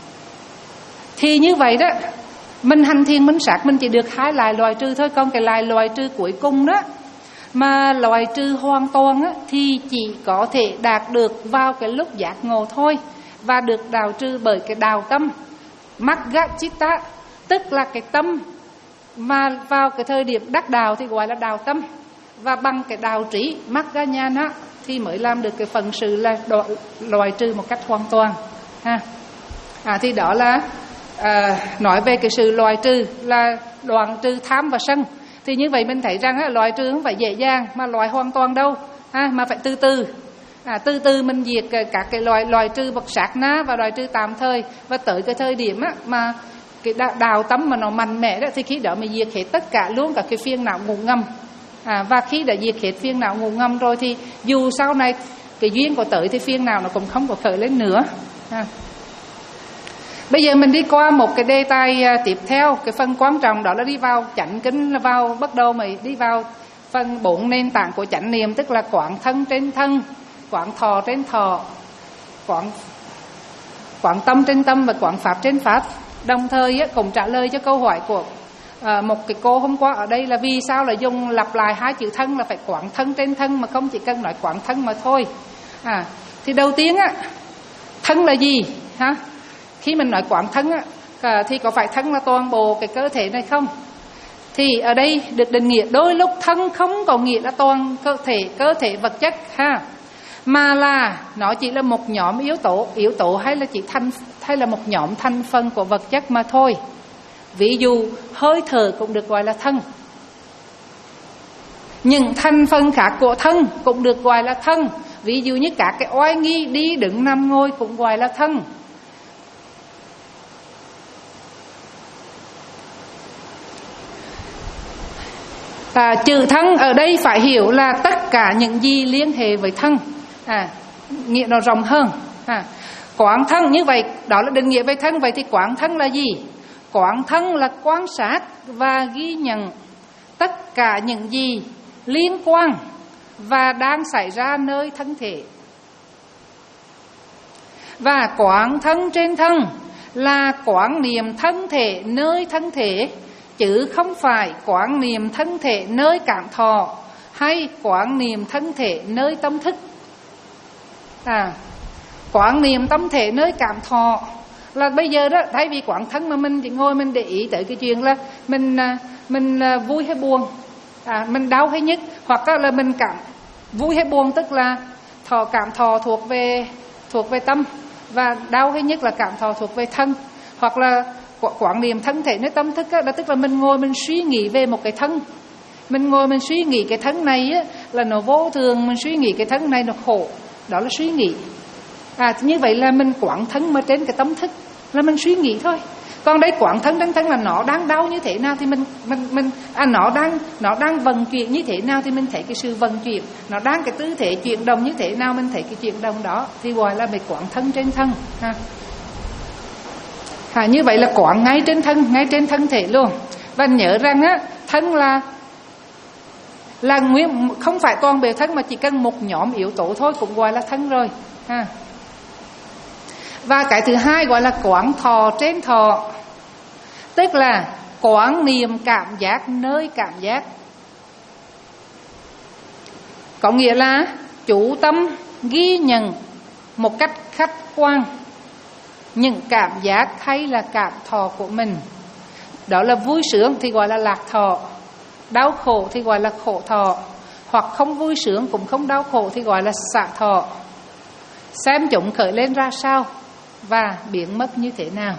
Thì như vậy đó, mình hành thiền minh sát mình chỉ được hai loại loại trừ thôi. Còn cái loại loại trừ cuối cùng đó mà loại trừ hoàn toàn á, thì chỉ có thể đạt được vào cái lúc giác ngộ thôi, và được đào trừ bởi cái đào tâm Magga Chitta, tức là cái tâm mà vào cái thời điểm đắc đào thì gọi là đào tâm, và bằng cái đào trí Magga Nhana thì mới làm được cái phần sự là loại trừ một cách hoàn toàn ha. À, thì đó là à, nói về cái sự loại trừ là đoạn trừ tham và sân. Thì như vậy mình thấy rằng á, loại trừ không phải dễ dàng mà loại hoàn toàn đâu ha, mà phải từ từ. À, từ từ mình diệt các cái loại loại trừ bậc sát na và loại trừ tạm thời, và tới cái thời điểm á, mà cái đào tâm mà nó mạnh mẽ đó, thì khi đó mình diệt hết tất cả luôn cả cái phiền não ngủ ngầm. À, và khi đã diệt hết phiền não ngủ ngầm rồi thì dù sau này cái duyên có tới thì phiền não nó cũng không có khởi lên nữa. À. Bây giờ mình đi qua một cái đề tài tiếp theo, cái phần quan trọng đó là đi vào chánh kinh, là vào bắt đầu mới đi vào phần bốn nền tảng của chánh niệm, tức là quán thân trên thân, quán thọ trên thọ, quán quán tâm trên tâm và quán pháp trên pháp. Đồng thời cũng trả lời cho câu hỏi của à, một cái cô hôm qua ở đây là vì sao là dùng lặp lại hai chữ thân là phải quán thân trên thân mà không chỉ cần nói quán thân mà thôi. À, thì đầu tiên á, thân là gì ha? Khi mình nói quán thân á, thì có phải thân là toàn bộ cái cơ thể này không? Thì ở đây được định nghĩa đôi lúc thân không có nghĩa là toàn cơ thể cơ thể vật chất ha, mà là nó chỉ là một nhóm yếu tố yếu tố hay là chỉ thành hay là một nhóm thành phần của vật chất mà thôi. Ví dụ hơi thở cũng được gọi là thân, những thành phần khác của thân cũng được gọi là thân. Ví dụ như các cái oai nghi đi đứng nằm ngồi cũng gọi là thân. À, chữ thân ở đây phải hiểu là tất cả những gì liên hệ với thân, à, nghĩa nó rộng hơn. À, quán thân như vậy, đó là định nghĩa về thân. Vậy thì quán thân là gì? Quán thân là quan sát và ghi nhận tất cả những gì liên quan và đang xảy ra nơi thân thể. Và quán thân trên thân là quán niệm thân thể nơi thân thể, chứ không phải quán niệm thân thể nơi cảm thọ hay quán niệm thân thể nơi tâm thức. À, quán niệm tâm thể nơi cảm thọ là bây giờ đó, thay vì quán thân mà mình chỉ ngồi mình để ý tới cái chuyện là mình mình vui hay buồn, à, mình đau hay nhức, hoặc là mình cảm vui hay buồn, tức là thọ cảm thọ thuộc về thuộc về tâm, và đau hay nhức là cảm thọ thuộc về thân. Hoặc là quán niệm thân thể nơi tâm thức á, là tức là mình ngồi mình suy nghĩ về một cái thân, mình ngồi mình suy nghĩ cái thân này á, là nó vô thường, mình suy nghĩ cái thân này nó khổ, đó là suy nghĩ. À, như vậy là mình quán thân mà trên cái tâm thức là mình suy nghĩ thôi. Còn đây quán thân trên thân là nó đang đau như thế nào thì mình mình mình à, nó đang nó đang vận chuyển như thế nào thì mình thấy cái sự vận chuyển, nó đang cái tư thế chuyển động như thế nào mình thấy cái chuyển động đó, thì gọi là về quán thân trên thân ha. À, như vậy là quán ngay trên thân, ngay trên thân thể luôn. Và nhớ rằng á, thân là là nguyên, không phải toàn bộ thân mà chỉ cần một nhóm yếu tố thôi cũng gọi là thân rồi ha. Và cái thứ hai gọi là quán thọ trên thọ, tức là quán niệm cảm giác nơi cảm giác. Có nghĩa là chú tâm ghi nhận một cách khách quan những cảm giác hay là cảm thọ của mình. Đó là vui sướng thì gọi là lạc thọ, đau khổ thì gọi là khổ thọ, hoặc không vui sướng cũng không đau khổ thì gọi là xả thọ. Xem chúng khởi lên ra sao và biến mất như thế nào.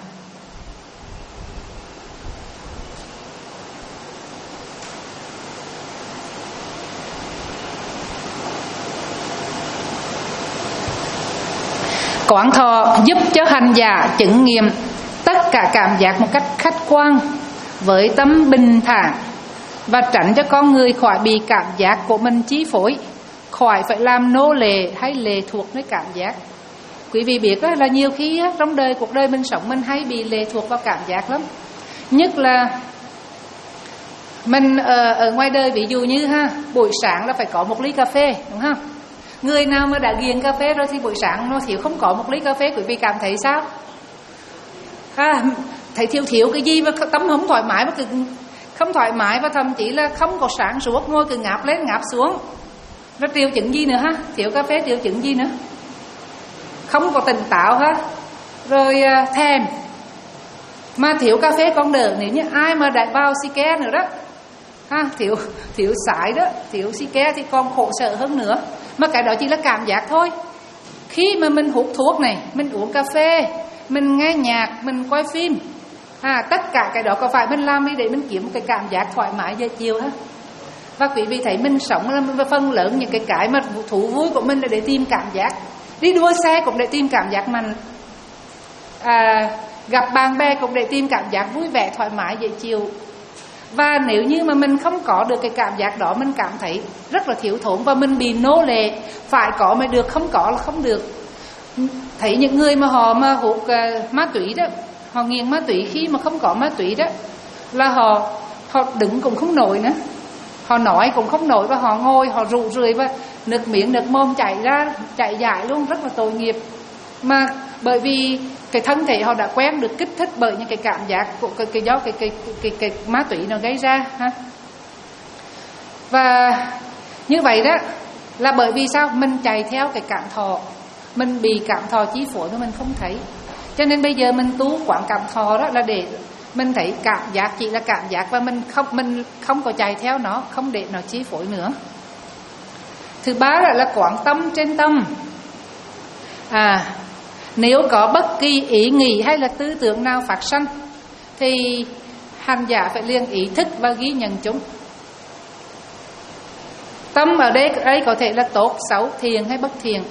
Quán thọ giúp cho hành giả chứng nghiệm tất cả cảm giác một cách khách quan với tâm bình thản, và tránh cho con người khỏi bị cảm giác của mình chi phối, khỏi phải làm nô lệ hay lệ thuộc với cảm giác. Quý vị biết là nhiều khi trong đời cuộc đời mình sống mình hay bị lệ thuộc vào cảm giác lắm. Nhất là mình ở, ở ngoài đời, ví dụ như ha, buổi sáng là phải có một ly cà phê, đúng không? Người nào mà đã nghiện cà phê rồi thì buổi sáng nó thiếu không có một ly cà phê, quý vị cảm thấy sao? À, thấy thiếu thiếu cái gì mà tâm không thoải mái, mà cứ không thoải mái, và thậm chí là không có sáng suốt, ngồi cứ ngáp lên ngáp xuống. Nó triệu chứng gì nữa ha? Thiếu cà phê triệu chứng gì nữa? Không có tỉnh táo ha, rồi thèm. Mà thiếu cà phê còn đỡ, nếu như ai mà đã vào xì ke nữa đó ha, thiếu thiếu sải đó, thiếu xì ke thì còn khổ sở hơn nữa. Mà cái đó chỉ là cảm giác thôi. Khi mà mình hút thuốc này, mình uống cà phê, mình nghe nhạc, mình coi phim, à, tất cả cái đó có phải mình làm đi để mình kiếm một cái cảm giác thoải mái dễ chịu ha? Và quý vị thấy mình sống là phần lớn những cái cái mà thú vui của mình là để tìm cảm giác. Đi đua xe cũng để tìm cảm giác mạnh, à, gặp bạn bè cũng để tìm cảm giác vui vẻ, thoải mái, dễ chịu. Và nếu như mà mình không có được cái cảm giác đó, mình cảm thấy rất là thiếu thốn và mình bị nô lệ, phải có mới được, không có là không được. Thấy những người mà họ mà hút uh, ma túy đó, họ nghiện ma túy, khi mà không có ma túy đó là họ họ đứng cũng không nổi nữa, họ nói cũng không nổi, và họ ngồi họ rủ rượi và nước miệng nước mồm chảy ra chảy dài luôn, rất là tội nghiệp. Mà bởi vì cái thân thể họ đã quen được kích thích bởi những cái cảm giác của cái, cái do cái cái, cái cái cái ma túy nó gây ra ha. Và như vậy đó là bởi vì sao? Mình chạy theo cái cảm thọ, mình bị cảm thọ chi phối mà mình không thấy. Cho nên bây giờ mình tu quán cảm thọ đó là để mình thấy cảm giác chỉ là cảm giác, và mình không mình không có chạy theo nó, không để nó chi phối nữa. Thứ ba là, là quán tâm trên tâm. À, nếu có bất kỳ ý nghĩ hay là tư tưởng nào phát sinh thì hành giả phải liền ý thức và ghi nhận chúng. Tâm ở đây, đây có thể là tốt, xấu, thiện hay bất thiện.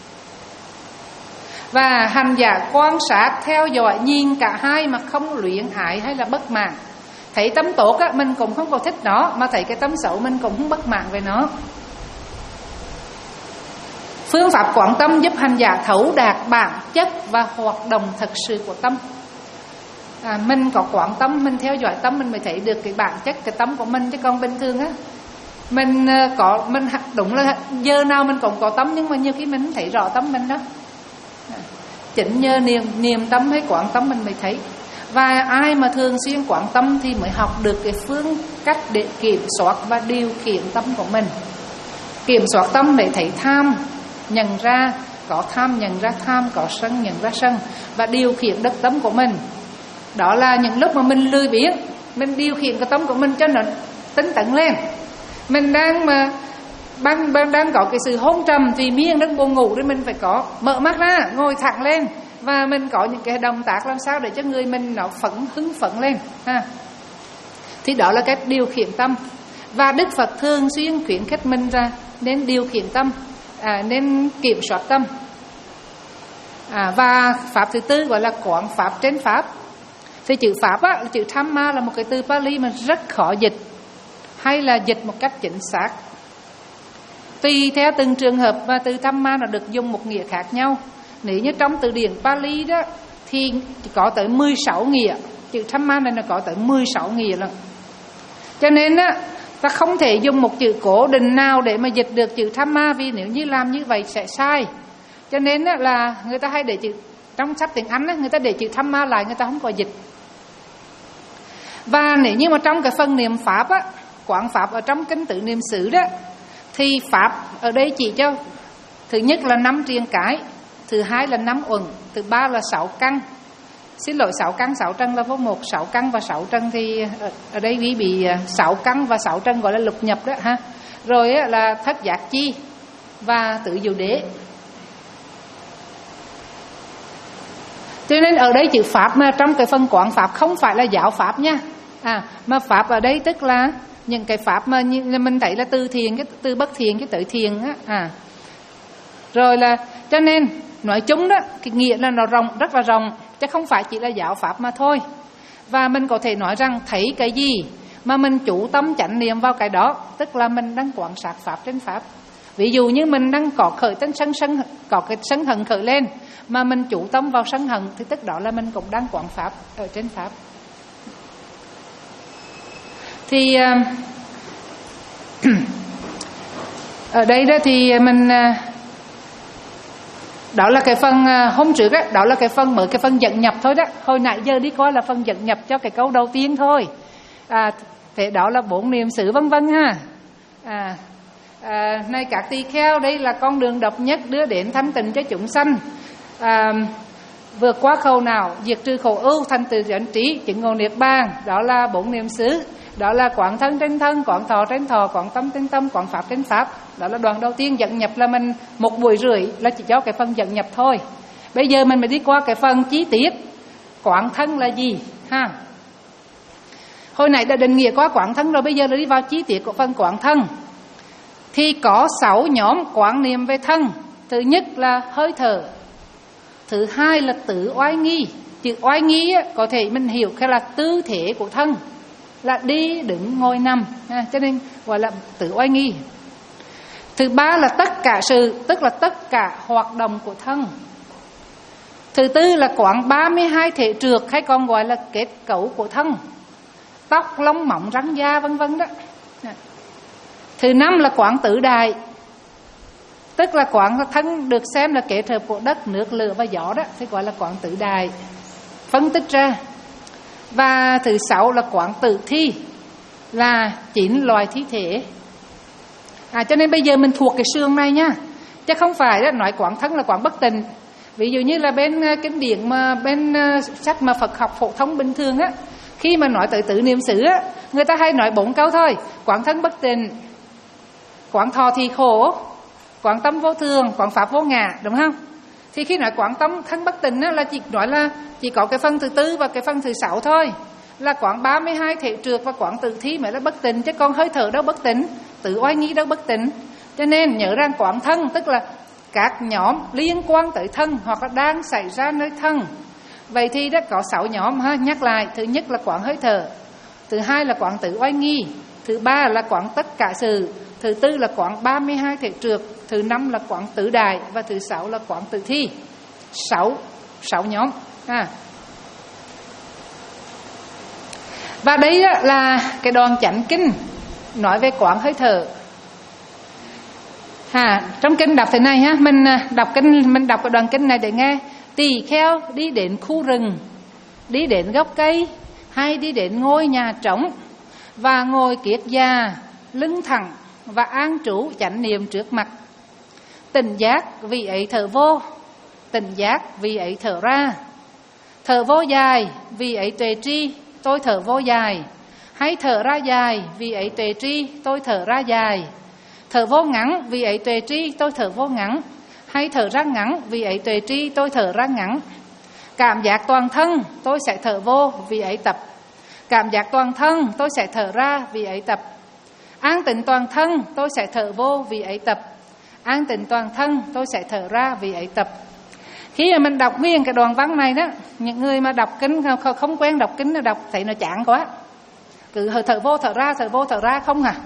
Và hành giả quan sát, theo dõi, nhìn cả hai mà không luyến ái hay là bất mãn. Thấy tâm tốt á, mình cũng không có thích nó, mà thấy cái tâm xấu mình cũng không bất mãn về nó. Phương pháp quán tâm giúp hành giả thấu đạt bản chất và hoạt động thật sự của tâm. À, mình có quán tâm, mình theo dõi tâm, mình mới thấy được cái bản chất cái tâm của mình. Chứ còn bình thường á, mình có mình đúng là giờ nào mình cũng có tâm, nhưng mà nhiều khi mình không thấy rõ tâm mình đó. Chính nhờ niềm niềm tâm hay quán tâm mình mới thấy. Và ai mà thường xuyên quán tâm thì mới học được cái phương cách để kiểm soát và điều khiển tâm của mình. Kiểm soát tâm để thấy tham, nhận ra có tham, nhận ra tham, có sân, nhận ra sân, và điều khiển được tâm của mình. Đó là những lúc mà mình lười biếng, mình điều khiển cái tâm của mình cho nó tinh tấn lên. Mình đang mà đang, đang, đang có cái sự hôn trầm thì miên đang buồn ngủ, thì mình phải có mở mắt ra, ngồi thẳng lên, và mình có những cái động tác làm sao để cho người mình nó phấn hứng phấn lên ha. Thì đó là cách điều khiển tâm. Và Đức Phật thường xuyên khuyến khích mình ra nên điều khiển tâm, à, nên kiểm soát tâm. À, và pháp thứ tư gọi là quán pháp trên pháp. Thì chữ pháp á, chữ Dhamma là một cái từ Pali mà rất khó dịch, hay là dịch một cách chính xác. Tùy theo từng trường hợp và từ Dhamma nó được dùng một nghĩa khác nhau. Nếu như trong từ điển Pali đó thì có tới mười sáu nghĩa. Chữ Dhamma này nó có tới mười sáu nghĩa lần. Cho nên á, ta không thể dùng một chữ cố định nào để mà dịch được chữ Dhamma, vì nếu như làm như vậy sẽ sai. Cho nên á, là người ta hay để chữ, trong sách tiếng Anh á, người ta để chữ Dhamma lại, người ta không có dịch. Và nếu như mà trong cái phần niệm pháp á, quán pháp ở trong kinh Tứ Niệm xứ đó, thì pháp ở đây chỉ cho thứ nhất là năm triền cái, thứ hai là năm uẩn, thứ ba là sáu căn. Xin lỗi, sáu căn, sáu trần là vô một, sáu căn và sáu trần thì ở, ở đây ghi bị sáu căn và sáu trần gọi là lục nhập đó ha. Rồi á, là thất giác chi và tứ diệu đế. Cho nên ở đây chữ pháp mà trong cái phần quán pháp không phải là giáo pháp nha. À, mà pháp ở đây tức là những cái pháp mà như mình thấy là từ thiền, cái từ bất thiền, cái tới thiền á. À. Rồi là cho nên nói chung đó, cái nghĩa là nó rộng, rất là rộng, chứ không phải chỉ là giáo pháp mà thôi. Và mình có thể nói rằng thấy cái gì mà mình chủ tâm chánh niệm vào cái đó, tức là mình đang quan sát pháp trên pháp. Ví dụ như mình đang có khởi tên sân sân có cái sân hận khởi lên mà mình chủ tâm vào sân hận thì tức đó là mình cũng đang quán pháp ở trên pháp. Thì ở đây đó thì mình đó là cái phần hôm trước đó, đó là cái phần mở cái phần dẫn nhập thôi đó. Hồi nãy giờ đi qua là phần dẫn nhập cho cái câu đầu tiên thôi. À, thế đó là bốn niệm xứ vân vân ha. À, à, này các tỳ kheo, đây là con đường độc nhất đưa đến thanh tịnh cho chúng sanh. À, vượt qua khâu nào, diệt trừ khổ ưu, thành tựu chánh trí, chứng ngộ niết bàn, đó là bốn niệm xứ. Đó là quán thân trên thân, quán thọ trên thọ, quán tâm trên tâm, quán pháp trên pháp. Đó là đoạn đầu tiên. Dẫn nhập là mình một buổi rưỡi là chỉ cho cái phần dẫn nhập thôi. Bây giờ mình mới đi qua cái phần chi tiết. Quán thân là gì ha? Hồi nãy đã định nghĩa qua quán thân rồi, bây giờ là đi vào chi tiết của phần quán thân. Thì có sáu nhóm quán niệm về thân. Thứ nhất là hơi thở, thứ hai là tự oai nghi. Chữ oai nghi á, có thể mình hiểu cái là tư thế của thân, là đi đứng ngồi nằm, à, cho nên gọi là tự oai nghi. Thứ ba là tất cả sự, tức là tất cả hoạt động của thân. Thứ tư là quán ba mươi hai thể trược, hay còn gọi là kết cấu của thân, tóc, lông, móng, răng, da vân vân đó. Thứ năm là quán tứ đại. Tức là quán thân được xem là kết hợp của đất, nước, lửa và gió đó, thì gọi là quán tứ đại, phân tích ra. Và thứ sáu là quán tử thi, là chín loài thi thể. À, cho nên bây giờ mình thuộc cái xương này nha, chứ không phải đó, nói quán thân là quán bất tịnh. Ví dụ như là bên kinh điển mà bên sách mà Phật học phổ thông bình thường á, khi mà nói tới tứ niệm xứ á, người ta hay nói bốn câu thôi: quán thân bất tịnh, quán thọ thì khổ, quán tâm vô thường, quán pháp vô ngã, đúng không? Thì khi nói quán tâm thân bất tịnh á, là chỉ nói là chỉ có cái phần thứ tư và cái phần thứ sáu thôi, là quán ba mươi hai thể trượt và quán tự thi mới là bất tịnh, chứ còn hơi thở đâu bất tịnh, tự oai nghi đâu bất tịnh. Cho nên nhớ rằng quán thân tức là các nhóm liên quan tới thân hoặc là đang xảy ra nơi thân. Vậy thì đã có sáu nhóm ha, nhắc lại: thứ nhất là quán hơi thở, thứ hai là quán tự oai nghi, thứ ba là quán tất cả sự, thứ tư là quán ba mươi hai thể trượt, thứ năm là quán tứ đại, và thứ sáu là quán tự thi. Sáu sáu nhóm ha. Và đây là cái đoạn chánh kinh nói về quán hơi thở. Ha, trong kinh đọc thế này ha, mình đọc kinh, mình đọc cái đoạn kinh này để nghe. Tỳ kheo đi đến khu rừng, đi đến gốc cây, hay đi đến ngôi nhà trống, và ngồi kiết già, lưng thẳng và an trú chánh niệm trước mặt. Tỉnh giác vì ấy thở vô, tỉnh giác vì ấy thở ra. Thở vô dài vì ấy tuệ tri, tôi thở vô dài. Hay thở ra dài vì ấy tuệ tri, tôi thở ra dài. Thở vô ngắn vì ấy tuệ tri, tôi thở vô ngắn. Hay thở ra ngắn vì ấy tuệ tri, tôi thở ra ngắn. Cảm giác toàn thân tôi sẽ thở vô vì ấy tập. Cảm giác toàn thân tôi sẽ thở ra vì ấy tập. An tịnh toàn thân tôi sẽ thở vô vì ấy tập. An tịnh toàn thân tôi sẽ thở ra vì ấy tập. Khi mà mình đọc nguyên cái đoạn văn này đó, những người mà đọc kinh không quen đọc kinh, đọc thấy nó chán quá, cứ thở vô thở ra, thở vô thở ra không à.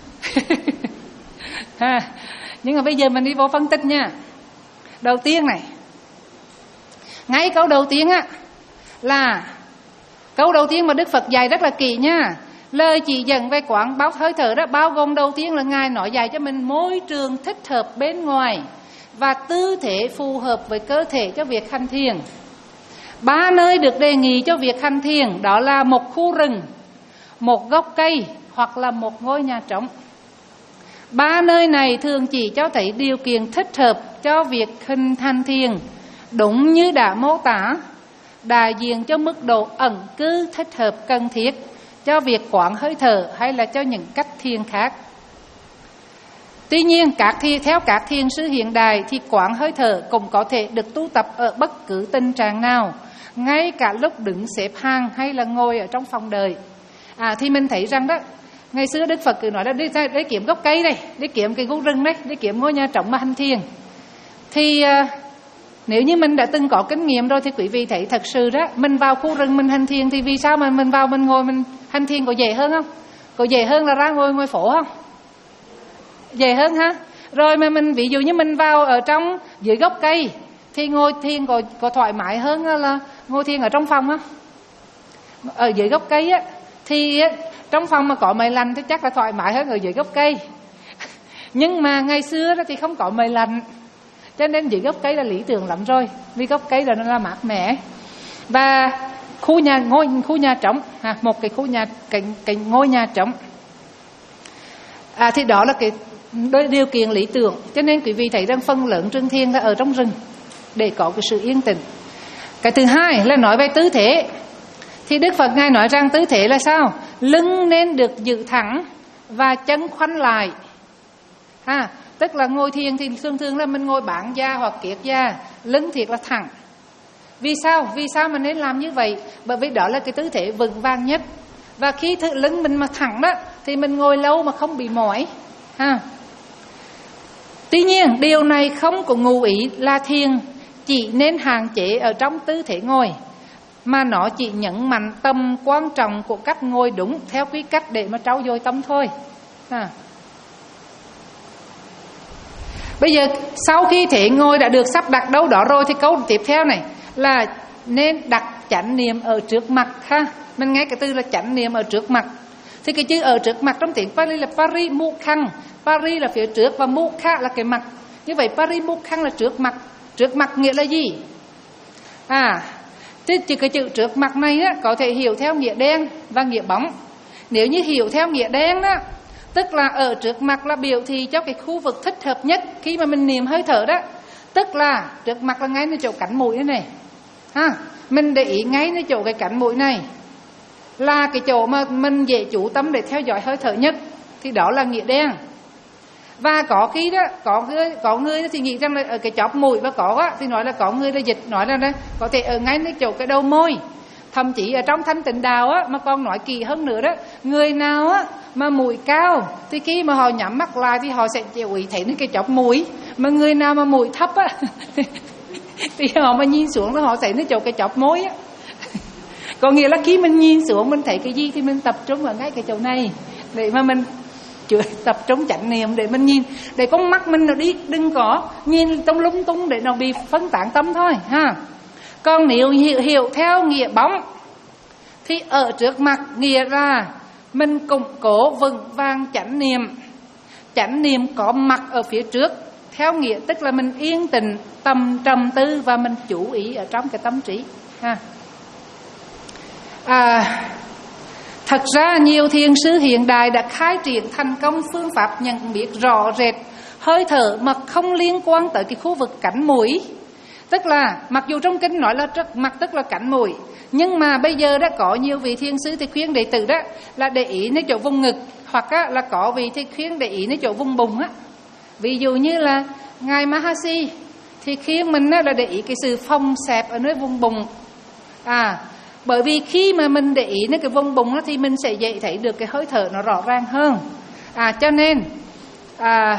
Ha. Nhưng mà bây giờ mình đi vô phân tích nha. Đầu tiên này, ngay câu đầu tiên á, là câu đầu tiên mà Đức Phật dạy rất là kỹ nha. Lời chỉ dẫn về quán báo hơi thở đó bao gồm đầu tiên là Ngài nói dạy cho mình môi trường thích hợp bên ngoài và tư thế phù hợp với cơ thể cho việc hành thiền. Ba nơi được đề nghị cho việc hành thiền đó là một khu rừng, một gốc cây hoặc là một ngôi nhà trống. Ba nơi này thường chỉ cho thấy điều kiện thích hợp cho việc hình thành thiền đúng như đã mô tả, đại diện cho mức độ ẩn cư thích hợp cần thiết cho việc quán hơi thở hay là cho những cách thiền khác. Tuy nhiên, các thi, theo các thiền sư hiện đại thì quán hơi thở cũng có thể được tu tập ở bất cứ tình trạng nào, ngay cả lúc đứng xếp hàng hay là ngồi ở trong phòng đợi. À, thì mình thấy rằng đó, ngày xưa Đức Phật cứ nói là đi, đi kiếm gốc cây đây, đi kiếm cái gốc rừng đây, đi kiếm ngôi nhà trống mà hành thiền. Thì à, nếu như mình đã từng có kinh nghiệm rồi thì quý vị thấy thật sự đó, mình vào khu rừng mình hành thiền thì vì sao mà mình vào mình ngồi mình hành thiền có dễ hơn không? Có dễ hơn là ra ngồi ngoài phố không? Dễ hơn ha. Rồi mà mình ví dụ như mình vào ở trong dưới gốc cây thì ngồi thiền có, có thoải mái hơn là ngồi thiền ở trong phòng không? Ở dưới gốc cây á thì trong phòng mà có mây lạnh thì chắc là thoải mái hơn ở dưới gốc cây. Nhưng mà ngày xưa đó thì không có mây lạnh, cho nên dưới gốc cây là lý tưởng lắm rồi, vì gốc cây là nó là mát mẻ. Và khu nhà ngôi khu nhà trống, à, một cái khu nhà cái, cái ngôi nhà trống, à, thì đó là cái điều kiện lý tưởng. Cho nên quý vị thấy rằng phần lớn trường thiền là ở trong rừng để có cái sự yên tĩnh. Cái thứ hai là nói về tư thế. Thì Đức Phật Ngài nói rằng tư thế là sao? Lưng nên được giữ thẳng và chân khoanh lại. À, tức là ngồi thiền thì thường thường là mình ngồi bảng da hoặc kiết da, lưng thiệt là thẳng. Vì sao? Vì sao mà nên làm như vậy? Bởi vì đó là cái tư thế vững vàng nhất. Và khi thử lưng mình mà thẳng đó thì mình ngồi lâu mà không bị mỏi. À. Tuy nhiên điều này không có ngụ ý là thiền chỉ nên hạn chế ở trong tư thế ngồi, mà nó chỉ nhấn mạnh tầm quan trọng của cách ngồi đúng theo quy cách để mà trau dồi tâm thôi. À. Bây giờ sau khi thể ngồi đã được sắp đặt đâu đó rồi thì câu tiếp theo này là nên đặt chánh niệm ở trước mặt ha. Mình nghe cái từ là chánh niệm ở trước mặt. Thì cái chữ ở trước mặt trong tiếng Pali là pari mukhang. Pari là phía trước và mukha là cái mặt. Như vậy Parimukhang là trước mặt. Trước mặt nghĩa là gì? À, chứ cái chữ trước mặt này á, có thể hiểu theo nghĩa đen và nghĩa bóng. Nếu như hiểu theo nghĩa đen đó, tức là ở trước mặt là biểu thị cho cái khu vực thích hợp nhất khi mà mình niệm hơi thở đó. Tức là trước mặt là ngay nơi chỗ cánh mũi này, này. Ha, mình để ý ngay nơi chỗ cái cánh mũi này là cái chỗ mà mình dễ chú tâm để theo dõi hơi thở nhất. Thì đó là nghĩa đen. Và có khi đó có người, có người thì nghĩ rằng là ở cái chóp mũi, và có á, thì nói là có người là dịch nói là đây, có thể ở ngay nơi chỗ cái đầu môi. Thậm chí ở trong Thanh Tịnh Đạo á, mà còn nói kỳ hơn nữa đó, người nào á mà mũi cao thì khi mà họ nhắm mắt lại thì họ sẽ chịu ý thấy đến cái chóp mũi. Mà người nào mà mũi thấp á thì họ mà nhìn xuống là họ thấy đến chỗ cái chóp môi á. Có nghĩa là khi mình nhìn xuống mình thấy cái gì thì mình tập trung ở ngay cái chỗ này để mà mình tập trung chánh niệm, để mình nhìn, để con mắt mình nó đi, đừng có nhìn tung lung tung để nó bị phân tán tâm thôi ha. Còn nếu hiểu, hiểu theo nghĩa bóng thì ở trước mặt nghĩa là mình củng cố vững vàng chánh niệm. Chánh niệm có mặt ở phía trước, theo nghĩa tức là mình yên tĩnh, tâm trầm tư và mình chú ý ở trong cái tâm trí ha. À, thật ra nhiều thiền sư hiện đại đã khai triển thành công phương pháp nhận biết rõ rệt hơi thở mà không liên quan tới cái khu vực cánh mũi. Tức là mặc dù trong kinh nói là trước mặt tức là cánh mũi, nhưng mà bây giờ đã có nhiều vị thiền sư thì khuyên đệ tử đó là để ý đến chỗ vùng ngực, hoặc á, là có vị thì khuyên để ý đến chỗ vùng bụng á. Ví dụ như là ngài Mahasi thì khuyên mình là để ý cái sự phồng xẹp ở nơi vùng bụng. À, bởi vì khi mà mình để ý đến cái vùng bụng đó, thì mình sẽ dễ thấy được cái hơi thở nó rõ ràng hơn. À, cho nên à,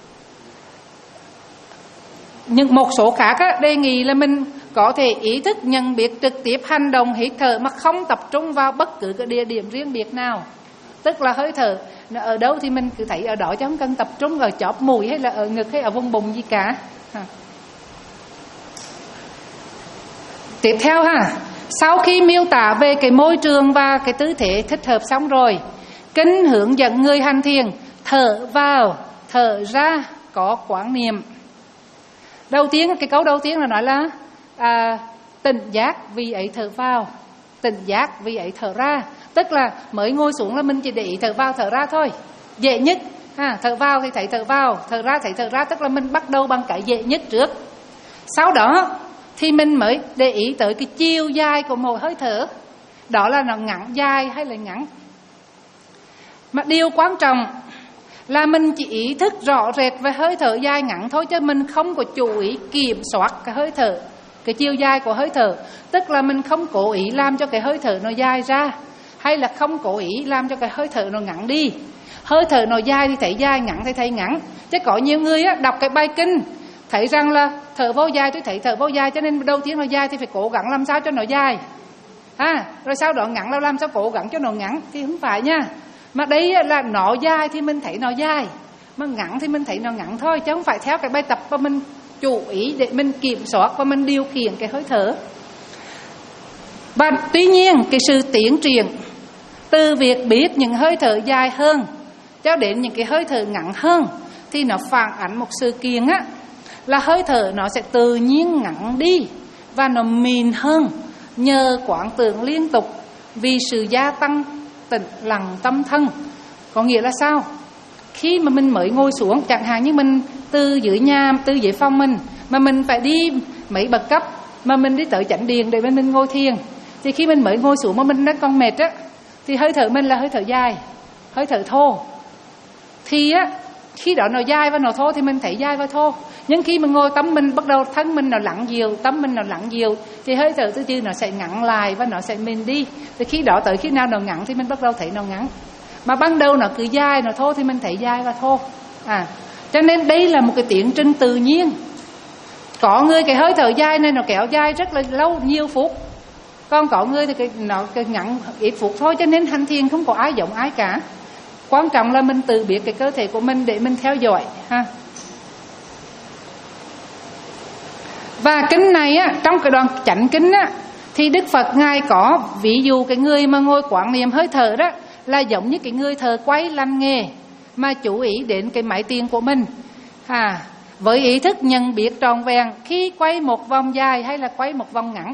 nhưng một số khác á, đề nghị là mình có thể ý thức nhận biết trực tiếp hành động hít thở mà không tập trung vào bất cứ cái địa điểm riêng biệt nào. Tức là hơi thở nó ở đâu thì mình cứ thấy ở đó, chứ không cần tập trung ở chóp mũi hay là ở ngực hay ở vùng bụng gì cả. À. Tiếp theo ha, sau khi miêu tả về cái môi trường và cái tư thế thích hợp xong rồi, kinh hướng dẫn người hành thiền thở vào, thở ra có quán niệm. Đầu tiên, cái câu đầu tiên là nói là à, tỉnh giác vì ấy thở vào, tỉnh giác vì ấy thở ra. Tức là mới ngồi xuống là mình chỉ để ý thở vào thở ra thôi, dễ nhất. À, thở vào thì thấy thở vào, thở ra thấy thở ra, tức là mình bắt đầu bằng cái dễ nhất trước. Sau đó thì mình mới để ý tới cái chiều dài của mỗi hơi thở, đó là nó ngắn dài hay là ngắn. Mà điều quan trọng là mình chỉ ý thức rõ rệt về hơi thở dài ngắn thôi, chứ mình không có chú ý kiểm soát cái hơi thở, cái chiều dài của hơi thở. Tức là mình không cố ý làm cho cái hơi thở nó dài ra, hay là không cố ý làm cho cái hơi thở nó ngắn đi. Hơi thở nó dài thì thấy dài, ngắn thì thấy ngắn. Chứ có nhiều người á, đọc cái bài kinh thấy rằng là thở vô dài, tôi thấy thở vô dài, cho nên đầu tiên nó dài thì phải cố gắng làm sao cho nó dài. À, rồi sau đó ngắn là làm sao cố gắng cho nó ngắn, thì không phải nha. Mà đây là nó dài thì mình thấy nó dài, mà ngắn thì mình thấy nó ngắn thôi, chứ không phải theo cái bài tập mà mình chú ý để mình kiểm soát và mình điều khiển cái hơi thở. Và tuy nhiên cái sự tiến triển từ việc biết những hơi thở dài hơn cho đến những cái hơi thở ngắn hơn thì nó phản ánh một sự kiện á, là hơi thở nó sẽ tự nhiên ngắn đi và nó mịn hơn nhờ quán tưởng liên tục vì sự gia tăng tĩnh lặng tâm thân. Có nghĩa là sao? Khi mà mình mới ngồi xuống, chẳng hạn như mình từ dưới nhà, từ dưới phòng mình mà mình phải đi mấy bậc cấp mà mình đi tới chánh điện để mình ngồi thiền, thì khi mình mới ngồi xuống mà mình đang còn mệt á, thì hơi thở mình là hơi thở dài, hơi thở thô. Thì á, khi đó nó dài và nó thô thì mình thấy dài và thô. Nhưng khi mình ngồi tâm mình bắt đầu thân mình nó lặng dịu, tâm mình nó lặng dịu, thì hơi thở từ từ nó sẽ ngắn lại và nó sẽ mịn đi. Thì khi đó tới khi nào nó ngắn thì mình bắt đầu thấy nó ngắn. Mà ban đầu nó cứ dài, nó thô thì mình thấy dài và thô. À, cho nên đây là một cái tiến trình tự nhiên. Có người cái hơi thở dài này nó kéo dài rất là lâu, nhiều phút. Còn có người thì cái, nó cái ngắn ít phút thôi. Cho nên hành thiền không có ai giống ai cả. Quan trọng là mình tự biết cái cơ thể của mình để mình theo dõi ha. Và kinh này á, trong cái đoạn chánh kinh á, thì Đức Phật Ngài có ví dụ cái người mà ngồi quán niệm hơi thở đó là giống như cái người thợ quay lành nghề mà chú ý đến cái máy tiền của mình. À, với ý thức nhận biết trọn vẹn khi quay một vòng dài hay là quay một vòng ngắn.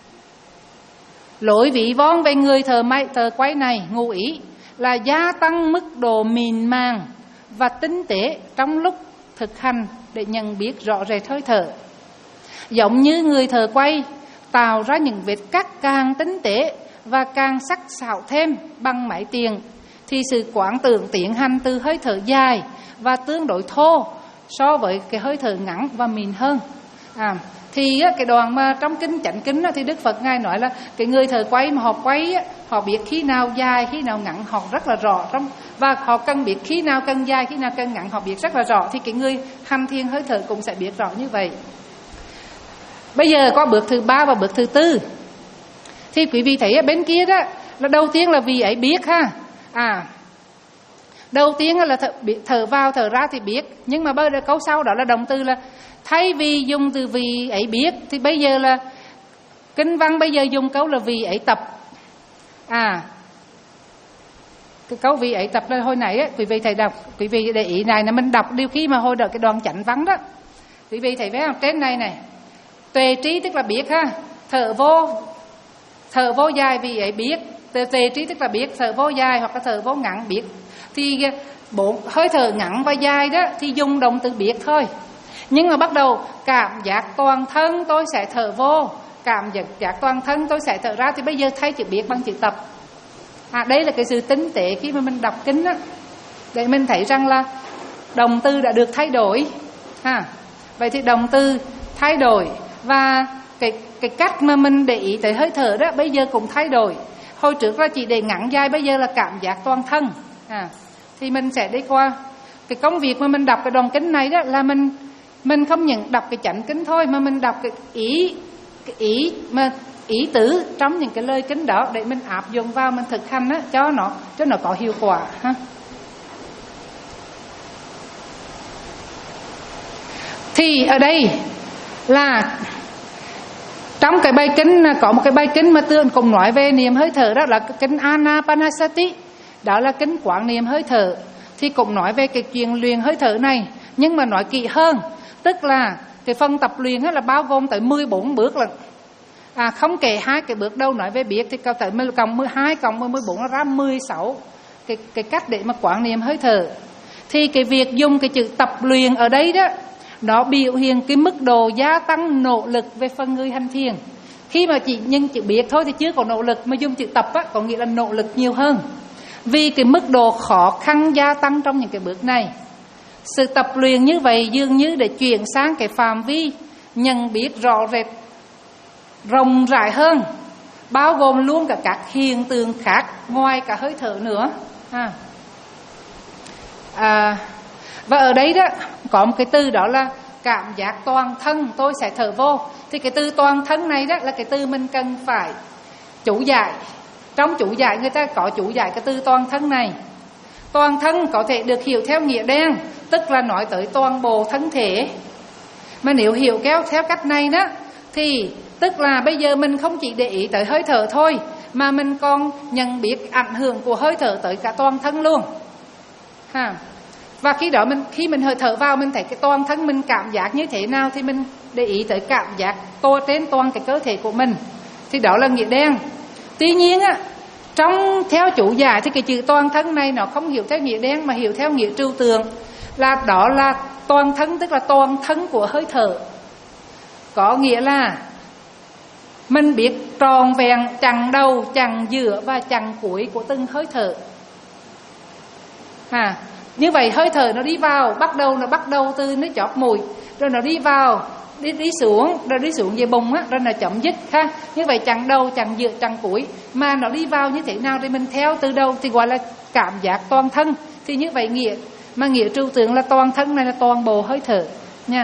Lối vị von về người thợ may thợ quay này ngụ ý là gia tăng mức độ mịn màng và tinh tế trong lúc thực hành để nhận biết rõ rệt hơi thở. Giống như người thợ quay tạo ra những vết cắt càng tinh tế và càng sắc sảo thêm bằng máy tiền, thì sự quán tưởng tiến hành từ hơi thở dài và tương đối thô so với cái hơi thở ngắn và mịn hơn. À, thì cái đoạn mà trong kinh Chánh Kinh thì Đức Phật Ngài nói là cái người thợ quay mà họ quay, họ biết khi nào dài, khi nào ngắn, họ rất là rõ trong, và họ cần biết khi nào cần dài, khi nào cần ngắn, họ biết rất là rõ. Thì cái người hành thiền hơi thở cũng sẽ biết rõ như vậy. Bây giờ có bước thứ ba và bước thứ tư. Thì quý vị thấy ở bên kia đó là đầu tiên là vì ấy biết ha. À, đầu tiên là thở, thở vào thở ra thì biết. Nhưng mà bây giờ câu sau đó là động từ là thay vì dùng từ vì ấy biết thì bây giờ là kinh văn bây giờ dùng câu là vì ấy tập. À, cái câu vì ấy tập là hồi nãy á, quý vị thầy đọc, quý vị để ý này là mình đọc điều khi mà hồi đợi cái đoạn chánh văn đó. Quý vị thấy thấy không? Trên này này, tuệ trí tức là biết ha, thở vô thở vô dài vì ấy biết, tuệ trí tức là biết thở vô dài hoặc là thở vô ngắn biết. Thì bốn hơi thở ngắn và dài đó thì dùng động từ biết thôi. Nhưng mà bắt đầu cảm giác toàn thân tôi sẽ thở vô, cảm giác toàn thân tôi sẽ thở ra, thì bây giờ thay chữ biết bằng chữ tập. À, đây là cái sự tinh tế khi mà mình đọc kinh đó, để mình thấy rằng là động từ đã được thay đổi ha. Vậy thì động từ thay đổi và cái cái cách mà mình để ý tới hơi thở đó bây giờ cũng thay đổi. Hồi trước là chỉ để ngắn dài, bây giờ là cảm giác toàn thân. À, thì mình sẽ đi qua cái công việc mà mình đọc cái đoạn kinh này đó là mình mình không những đọc cái chánh kinh thôi, mà mình đọc cái ý cái ý mà ý tứ trong những cái lời kinh đó để mình áp dụng vào mình thực hành á, cho nó cho nó có hiệu quả ha. Thì ở đây là trong cái bài kinh có một cái bài kinh mà tương cũng nói về niệm hơi thở, đó là kinh Anapanasati, đó là kinh quán niệm hơi thở. Thì cũng nói về cái chuyện luyện hơi thở này, nhưng mà nói kỹ hơn, tức là cái phần tập luyện là bao gồm tới mười bốn bước lần. À, không kể hai cái bước đầu nói về biết thì có tới cộng mười hai cộng mười bốn là ra mười sáu cái cái cách để mà quán niệm hơi thở. Thì cái việc dùng cái chữ tập luyện ở đây đó, nó biểu hiện cái mức độ gia tăng nỗ lực về phần người hành thiền. Khi mà chỉ nhân chữ biết thôi thì chưa có nỗ lực, mà dùng chữ tập á, có nghĩa là nỗ lực nhiều hơn. Vì cái mức độ khó khăn gia tăng trong những cái bước này. Sự tập luyện như vậy dường như để chuyển sang cái phạm vi nhận biết rõ rệt rộng rãi hơn, bao gồm luôn cả các hiện tượng khác ngoài cả hơi thở nữa. À. À, và ở đây đó có một cái từ đó là cảm giác toàn thân tôi sẽ thở vô. Thì cái từ toàn thân này đó là cái từ mình cần phải chủ giải. Trong chủ giải người ta có chủ giải cái từ toàn thân này. Toàn thân có thể được hiểu theo nghĩa đen, tức là nói tới toàn bộ thân thể. Mà nếu hiểu kéo theo cách này đó thì tức là bây giờ mình không chỉ để ý tới hơi thở thôi, mà mình còn nhận biết ảnh hưởng của hơi thở tới cả toàn thân luôn ha. Và khi đó mình khi mình hơi thở vào, mình thấy cái toàn thân mình cảm giác như thế nào thì mình để ý tới cảm giác to trên toàn cái cơ thể của mình. Thì đó là nghĩa đen. Tuy nhiên á, trong theo chủ giải thì cái chữ toàn thân này nó không hiểu theo nghĩa đen mà hiểu theo nghĩa trừu tượng, là đó là toàn thân, tức là toàn thân của hơi thở. Có nghĩa là mình biết tròn vẹn chặng đầu, chặng giữa và chặng cuối của từng hơi thở. À, như vậy hơi thở nó đi vào, bắt đầu nó bắt đầu từ nó chóp mũi, rồi nó đi vào, đi đi xuống, rồi đi xuống về bụng á, rồi nó chấm dứt ha. Như vậy chặng đầu, chặng giữa, chặng cuối, mà nó đi vào như thế nào thì mình theo từ đầu thì gọi là cảm giác toàn thân. Thì như vậy nghĩa mà nghĩa trừu tượng là toàn thân này là toàn bộ hơi thở nha.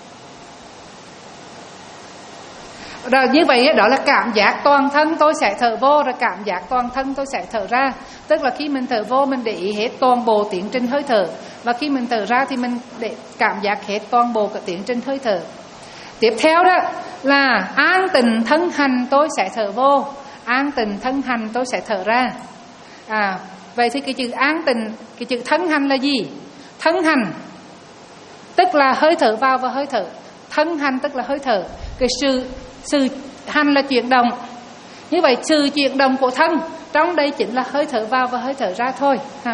Rồi như vậy đó là cảm giác toàn thân tôi sẽ thở vô, rồi cảm giác toàn thân tôi sẽ thở ra. Tức là khi mình thở vô mình để ý hết toàn bộ tiến trình hơi thở, và khi mình thở ra thì mình để cảm giác hết toàn bộ cái tiến trình hơi thở. Tiếp theo đó là an tịnh thân hành tôi sẽ thở vô, an tịnh thân hành tôi sẽ thở ra. À, vậy thì cái chữ an tịnh, cái chữ thân hành là gì? Thân hành tức là hơi thở vào và hơi thở. Thân hành tức là hơi thở. Cái sự sự hành là chuyển động. Như vậy sự chuyển động của thân trong đây chính là hơi thở vào và hơi thở ra thôi ha.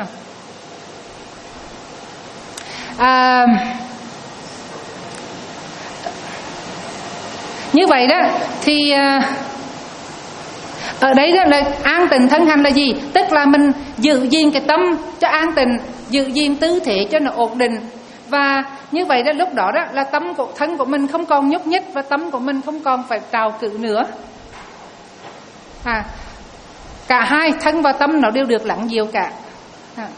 À, như vậy đó thì ở đây đó là an tịnh thân hành là gì? Tức là mình giữ gìn cái tâm cho an tịnh, giữ gìn tư thế cho nó ổn định. Và như vậy đó lúc đó đó là tâm của thân của mình không còn nhúc nhích và tâm của mình không còn phải trào cử nữa. À, cả hai thân và tâm nó đều được lắng dịu cả. À.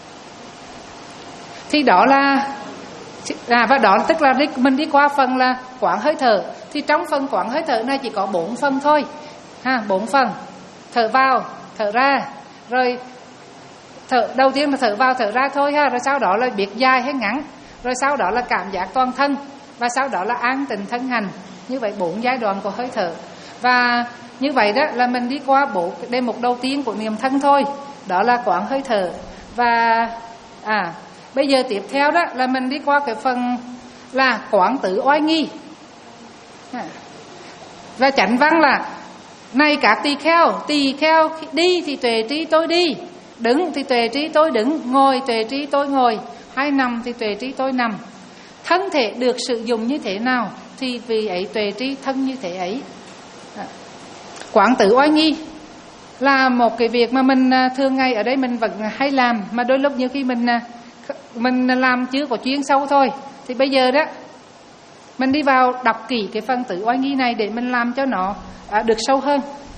Thì đó là à, và đó tức là mình đi qua phần là quán hơi thở. Thì trong phần quán hơi thở này chỉ có bốn phần thôi ha, bốn phần: thở vào, thở ra, rồi thở đầu tiên là thở vào thở ra thôi ha, rồi sau đó là biết dài hay ngắn, rồi sau đó là cảm giác toàn thân, và sau đó là an tịnh thân hành. Như vậy bốn giai đoạn của hơi thở. Và như vậy đó là mình đi qua bộ đề mục đầu tiên của niệm thân thôi, đó là quán hơi thở. Và à bây giờ tiếp theo đó là mình đi qua cái phần là quán tự oai nghi. À, và chánh văn là: này các tỳ kheo, tỳ kheo đi thì tuệ trí tôi đi, đứng thì tuệ trí tôi đứng, ngồi tuệ trí tôi ngồi, hay nằm thì tuệ trí tôi nằm. Thân thể được sử dụng như thế nào thì vì ấy tuệ trí thân như thế ấy. À, quán tự oai nghi là một cái việc mà mình thường ngày ở đây mình vẫn hay làm, mà đôi lúc nhiều khi mình mình làm chưa có chuyên sâu thôi. Thì bây giờ đó mình đi vào đọc kỹ cái phần tự oai nghi này để mình làm cho nó à, được sâu hơn.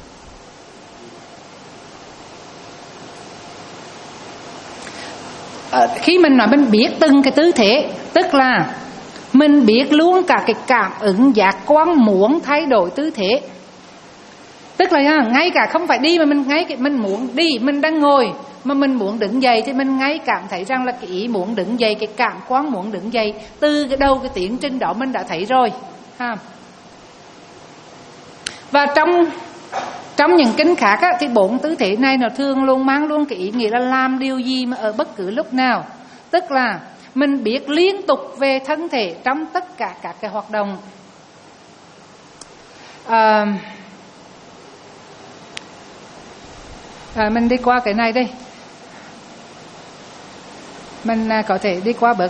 À, khi mình nói mình biết từng cái tư thế, tức là mình biết luôn cả cái cảm ứng giác quan muốn thay đổi tư thế. Tức là ngay cả không phải đi mà mình ngay cái mình muốn đi, mình đang ngồi mà mình muốn đứng dậy thì mình ngay cảm thấy rằng là cái ý muốn đứng dậy, cái cảm quan muốn đứng dậy từ cái đầu cái tiến trình đó mình đã thấy rồi ha. Và trong trong những kinh khác á, thì bốn tư thế này nó thường luôn mang luôn cái ý nghĩa là làm điều gì mà ở bất cứ lúc nào. Tức là mình biết liên tục về thân thể trong tất cả các cái hoạt động. À, à, mình đi qua cái này đây. Mình à, có thể đi qua bậc.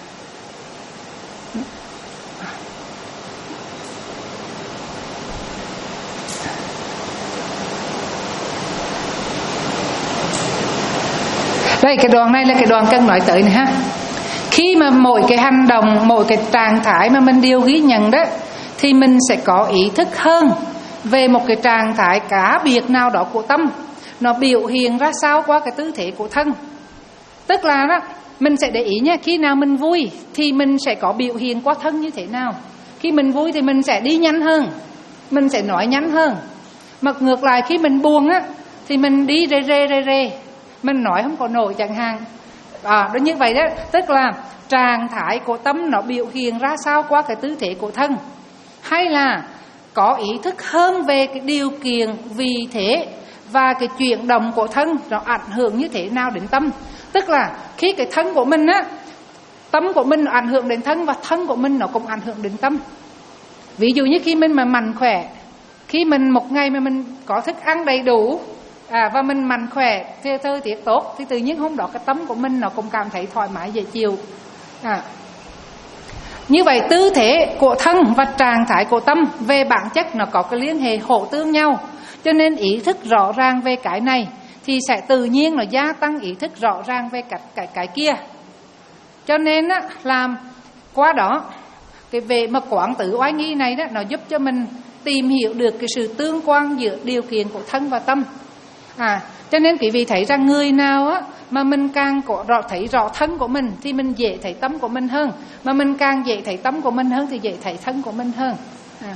Đây cái đoạn này là cái đoạn cần nói tới này ha. Khi mà mỗi cái hành động, mỗi cái trạng thái mà mình đều ghi nhận đó, thì mình sẽ có ý thức hơn về một cái trạng thái cá biệt nào đó của tâm, nó biểu hiện ra sao qua cái tư thế của thân. Tức là đó, mình sẽ để ý nhé, khi nào mình vui thì mình sẽ có biểu hiện qua thân như thế nào. Khi mình vui thì mình sẽ đi nhanh hơn, mình sẽ nói nhanh hơn. Mà ngược lại khi mình buồn á thì mình đi rê rê rê rê, mình nói không có nổi chẳng hạn. À, đó như vậy đó, tức là trạng thái của tâm nó biểu hiện ra sao qua cái tư thế của thân, hay là có ý thức hơn về cái điều kiện, vị thế và cái chuyển động của thân nó ảnh hưởng như thế nào đến tâm. Tức là khi cái thân của mình á, tâm của mình nó ảnh hưởng đến thân và thân của mình nó cũng ảnh hưởng đến tâm. Ví dụ như khi mình mà mạnh khỏe, khi mình một ngày mà mình có thức ăn đầy đủ à, và mình mạnh khỏe, thời tiết tốt, thì tự nhiên hôm đó cái tâm của mình nó cũng cảm thấy thoải mái dễ chịu. À, như vậy tư thế của thân và trạng thái của tâm về bản chất nó có cái liên hệ hỗ tương nhau. Cho nên ý thức rõ ràng về cái này thì sẽ tự nhiên nó gia tăng ý thức rõ ràng về cái, cái, cái kia. Cho nên á, làm qua đó cái về mà quán tự oai nghi này đó, nó giúp cho mình tìm hiểu được cái sự tương quan giữa điều kiện của thân và tâm. À, cho nên quý vị thấy rằng người nào á, mà mình càng có rõ, thấy rõ thân của mình thì mình dễ thấy tâm của mình hơn. Mà mình càng dễ thấy tâm của mình hơn thì dễ thấy thân của mình hơn. À.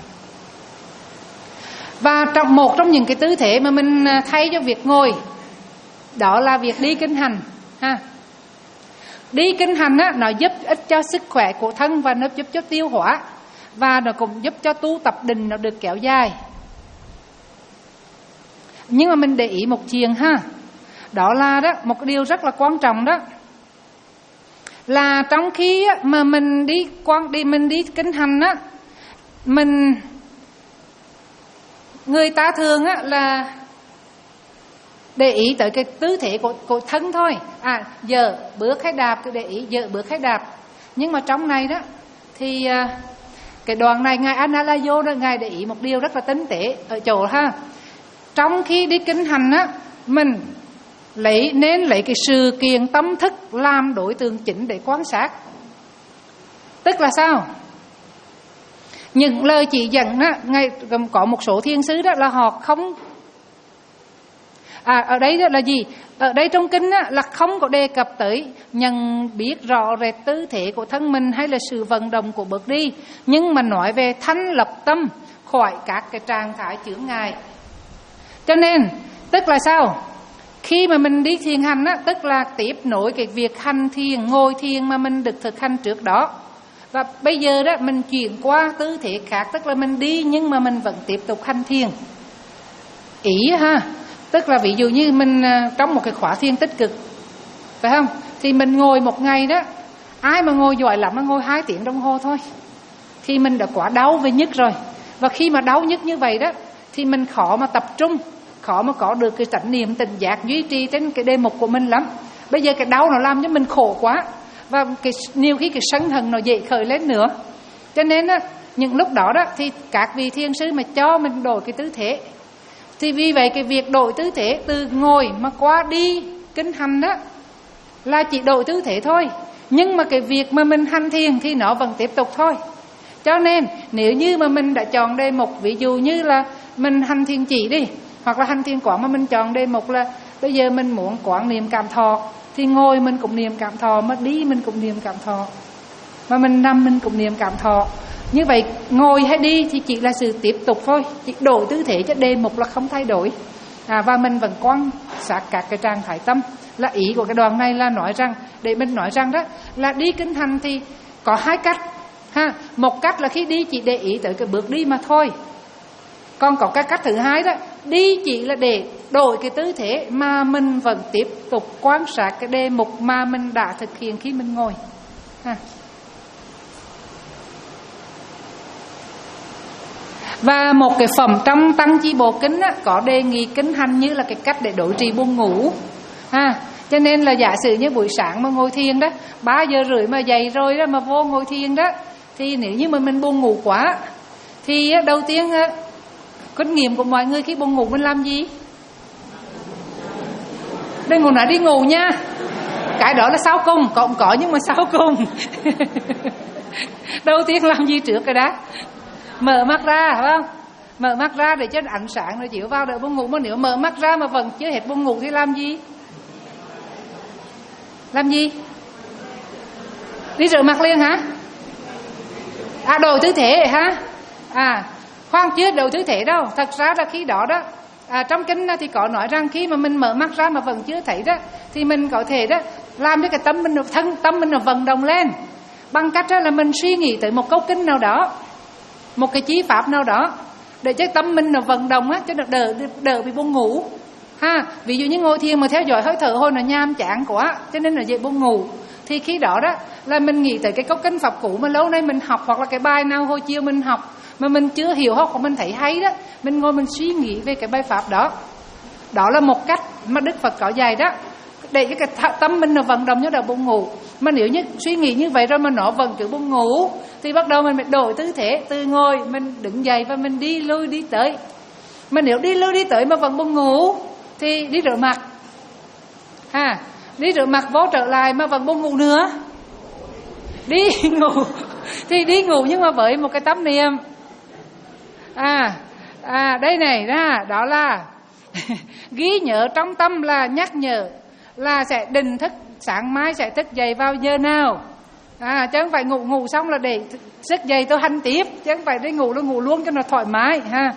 Và trong một trong những cái tư thế mà mình thay cho việc ngồi, đó là việc đi kinh hành ha. Đi kinh hành á, nó giúp ích cho sức khỏe của thân và nó giúp cho tiêu hóa, và nó cũng giúp cho tu tập định nó được kéo dài. Nhưng mà mình để ý một chuyện ha, đó là đó một điều rất là quan trọng đó là trong khi á, mà mình đi quan đi mình đi kinh hành á, mình người ta thường á là để ý tới cái tư thế của, của thân thôi. À giờ bước hay đạp cứ để ý giờ bước hay đạp. Nhưng mà trong này đó thì cái đoạn này ngài Analayo đó, ngài để ý một điều rất là tinh tế ở chỗ ha. Trong khi đi kinh hành á, mình lấy nên lấy cái sự kiện tâm thức làm đối tượng chính để quan sát. Tức là sao? Những lời chỉ dẫn á, ngay có một số thiên sứ đó là họ không à ở đây đó là gì? Ở đây trong kinh á, là không có đề cập tới nhận biết rõ rệt tư thế của thân mình hay là sự vận động của bước đi, nhưng mà nói về thanh lập tâm khỏi các cái trạng thái chướng ngại. Cho nên tức là sao? Khi mà mình đi thiền hành á, tức là tiếp nối cái việc hành thiền, ngồi thiền mà mình được thực hành trước đó. Và bây giờ đó mình chuyển qua tư thế khác, tức là mình đi nhưng mà mình vẫn tiếp tục hành thiền. Ý ha, tức là ví dụ như mình trong một cái khóa thiền tích cực, phải không? Thì mình ngồi một ngày đó, ai mà ngồi giỏi lắm mà ngồi hai tiếng đồng hồ thôi, thì mình đã quá đau và nhức rồi. Và khi mà đau nhức như vậy đó, thì mình khó mà tập trung, khó mà có được cái chánh niệm tỉnh giác duy trì trên cái đề mục của mình lắm. Bây giờ cái đau nó làm cho mình khổ quá, và cái, nhiều khi cái sân hận nó dễ khởi lên nữa. Cho nên á, những lúc đó đó thì các vị thiền sư mà cho mình đổi cái tư thế. Thì vì vậy cái việc đổi tư thế từ ngồi mà qua đi kinh hành đó là chỉ đổi tư thế thôi, nhưng mà cái việc mà mình hành thiền thì nó vẫn tiếp tục thôi. Cho nên nếu như mà mình đã chọn đề mục, ví dụ như là mình hành thiền chỉ đi, hoặc là hành thiền quán mà mình chọn đề mục là bây giờ mình muốn quán niệm cảm thọ, thì ngồi mình cũng niệm cảm thọ, mà đi mình cũng niệm cảm thọ, mà mình nằm mình cũng niệm cảm thọ. Như vậy ngồi hay đi thì chỉ là sự tiếp tục thôi, chỉ đổi tư thế chứ đề mục là không thay đổi. À, và mình vẫn quan sát các cái trạng thái tâm. Là ý của cái đoạn này là nói rằng, để mình nói rằng đó là đi kinh hành thì có hai cách ha. Một cách là khi đi chỉ để ý tới cái bước đi mà thôi. Còn có cái cách thứ hai đó, đi chỉ là để đổi cái tư thế mà mình vẫn tiếp tục quan sát cái đề mục mà mình đã thực hiện khi mình ngồi ha. Và một cái phẩm trong Tăng Chi Bộ Kinh á, có đề nghị kinh hành như là cái cách để đối trị buồn ngủ ha. Cho nên là giả sử như buổi sáng mà ngồi thiền đó, ba giờ rưỡi mà dậy rồi đó mà vô ngồi thiền đó, thì nếu như mà mình buồn ngủ quá thì đầu tiên kinh nghiệm của mọi người khi buồn ngủ mình làm gì? Đừng ngủ nói đi ngủ nha. Cái đó là sau cùng, có cũng có nhưng mà sau cùng. Đầu tiên làm gì trước cái đó? Mở mắt ra, phải không? Mở mắt ra để cho ánh sáng nó chiếu vào đỡ buồn ngủ. Mà nếu mở mắt ra mà vẫn chưa hết buồn ngủ thì làm gì? Làm gì? Đi rửa mặt liền hả? À, đổi tư thế hả? À, khoan, chưa đổi tư thế đâu. Thật ra là khi đó đó, à, trong kinh thì có nói rằng khi mà mình mở mắt ra mà vẫn chưa thấy đó, thì mình có thể đó làm cho cái tâm mình, thân tâm mình nó vận động lên bằng cách đó là mình suy nghĩ tới một câu kinh nào đó, một cái chí pháp nào đó, để cho tâm mình nó vận động á, cho nó đỡ đỡ bị buồn ngủ ha. Ví dụ như ngồi thiền mà theo dõi hơi thở hồi nó nhàm chán quá, cho nên là dễ buồn ngủ, thì khi đó đó là mình nghĩ tới cái câu kinh pháp cũ mà lâu nay mình học, hoặc là cái bài nào hồi chiều mình học mà mình chưa hiểu hoặc mình thấy hay đó, mình ngồi mình suy nghĩ về cái bài pháp đó. Đó là một cách mà Đức Phật có dạy đó, để cho cái tâm mình nó vận động cho đỡ buồn ngủ. Mà nếu như suy nghĩ như vậy rồi mà nó vẫn cứ buồn ngủ thì bắt đầu mình phải đổi tư thế, từ ngồi mình đứng dậy và mình đi lui đi tới. Mà nếu đi lui đi tới mà vẫn buồn ngủ thì đi rửa mặt ha, đi rửa mặt vô trở lại mà vẫn buồn ngủ nữa, đi ngủ thì đi ngủ nhưng mà với một cái tâm niệm. À, à đây này ra, đó là ghi nhớ trong tâm, là nhắc nhở là sẽ định thức sáng mai sẽ thức dậy vào giờ nào. À, chứ không phải ngủ ngủ xong là để thức dậy tôi hành tiếp, chứ không phải đi ngủ nó ngủ luôn cho nó thoải mái ha.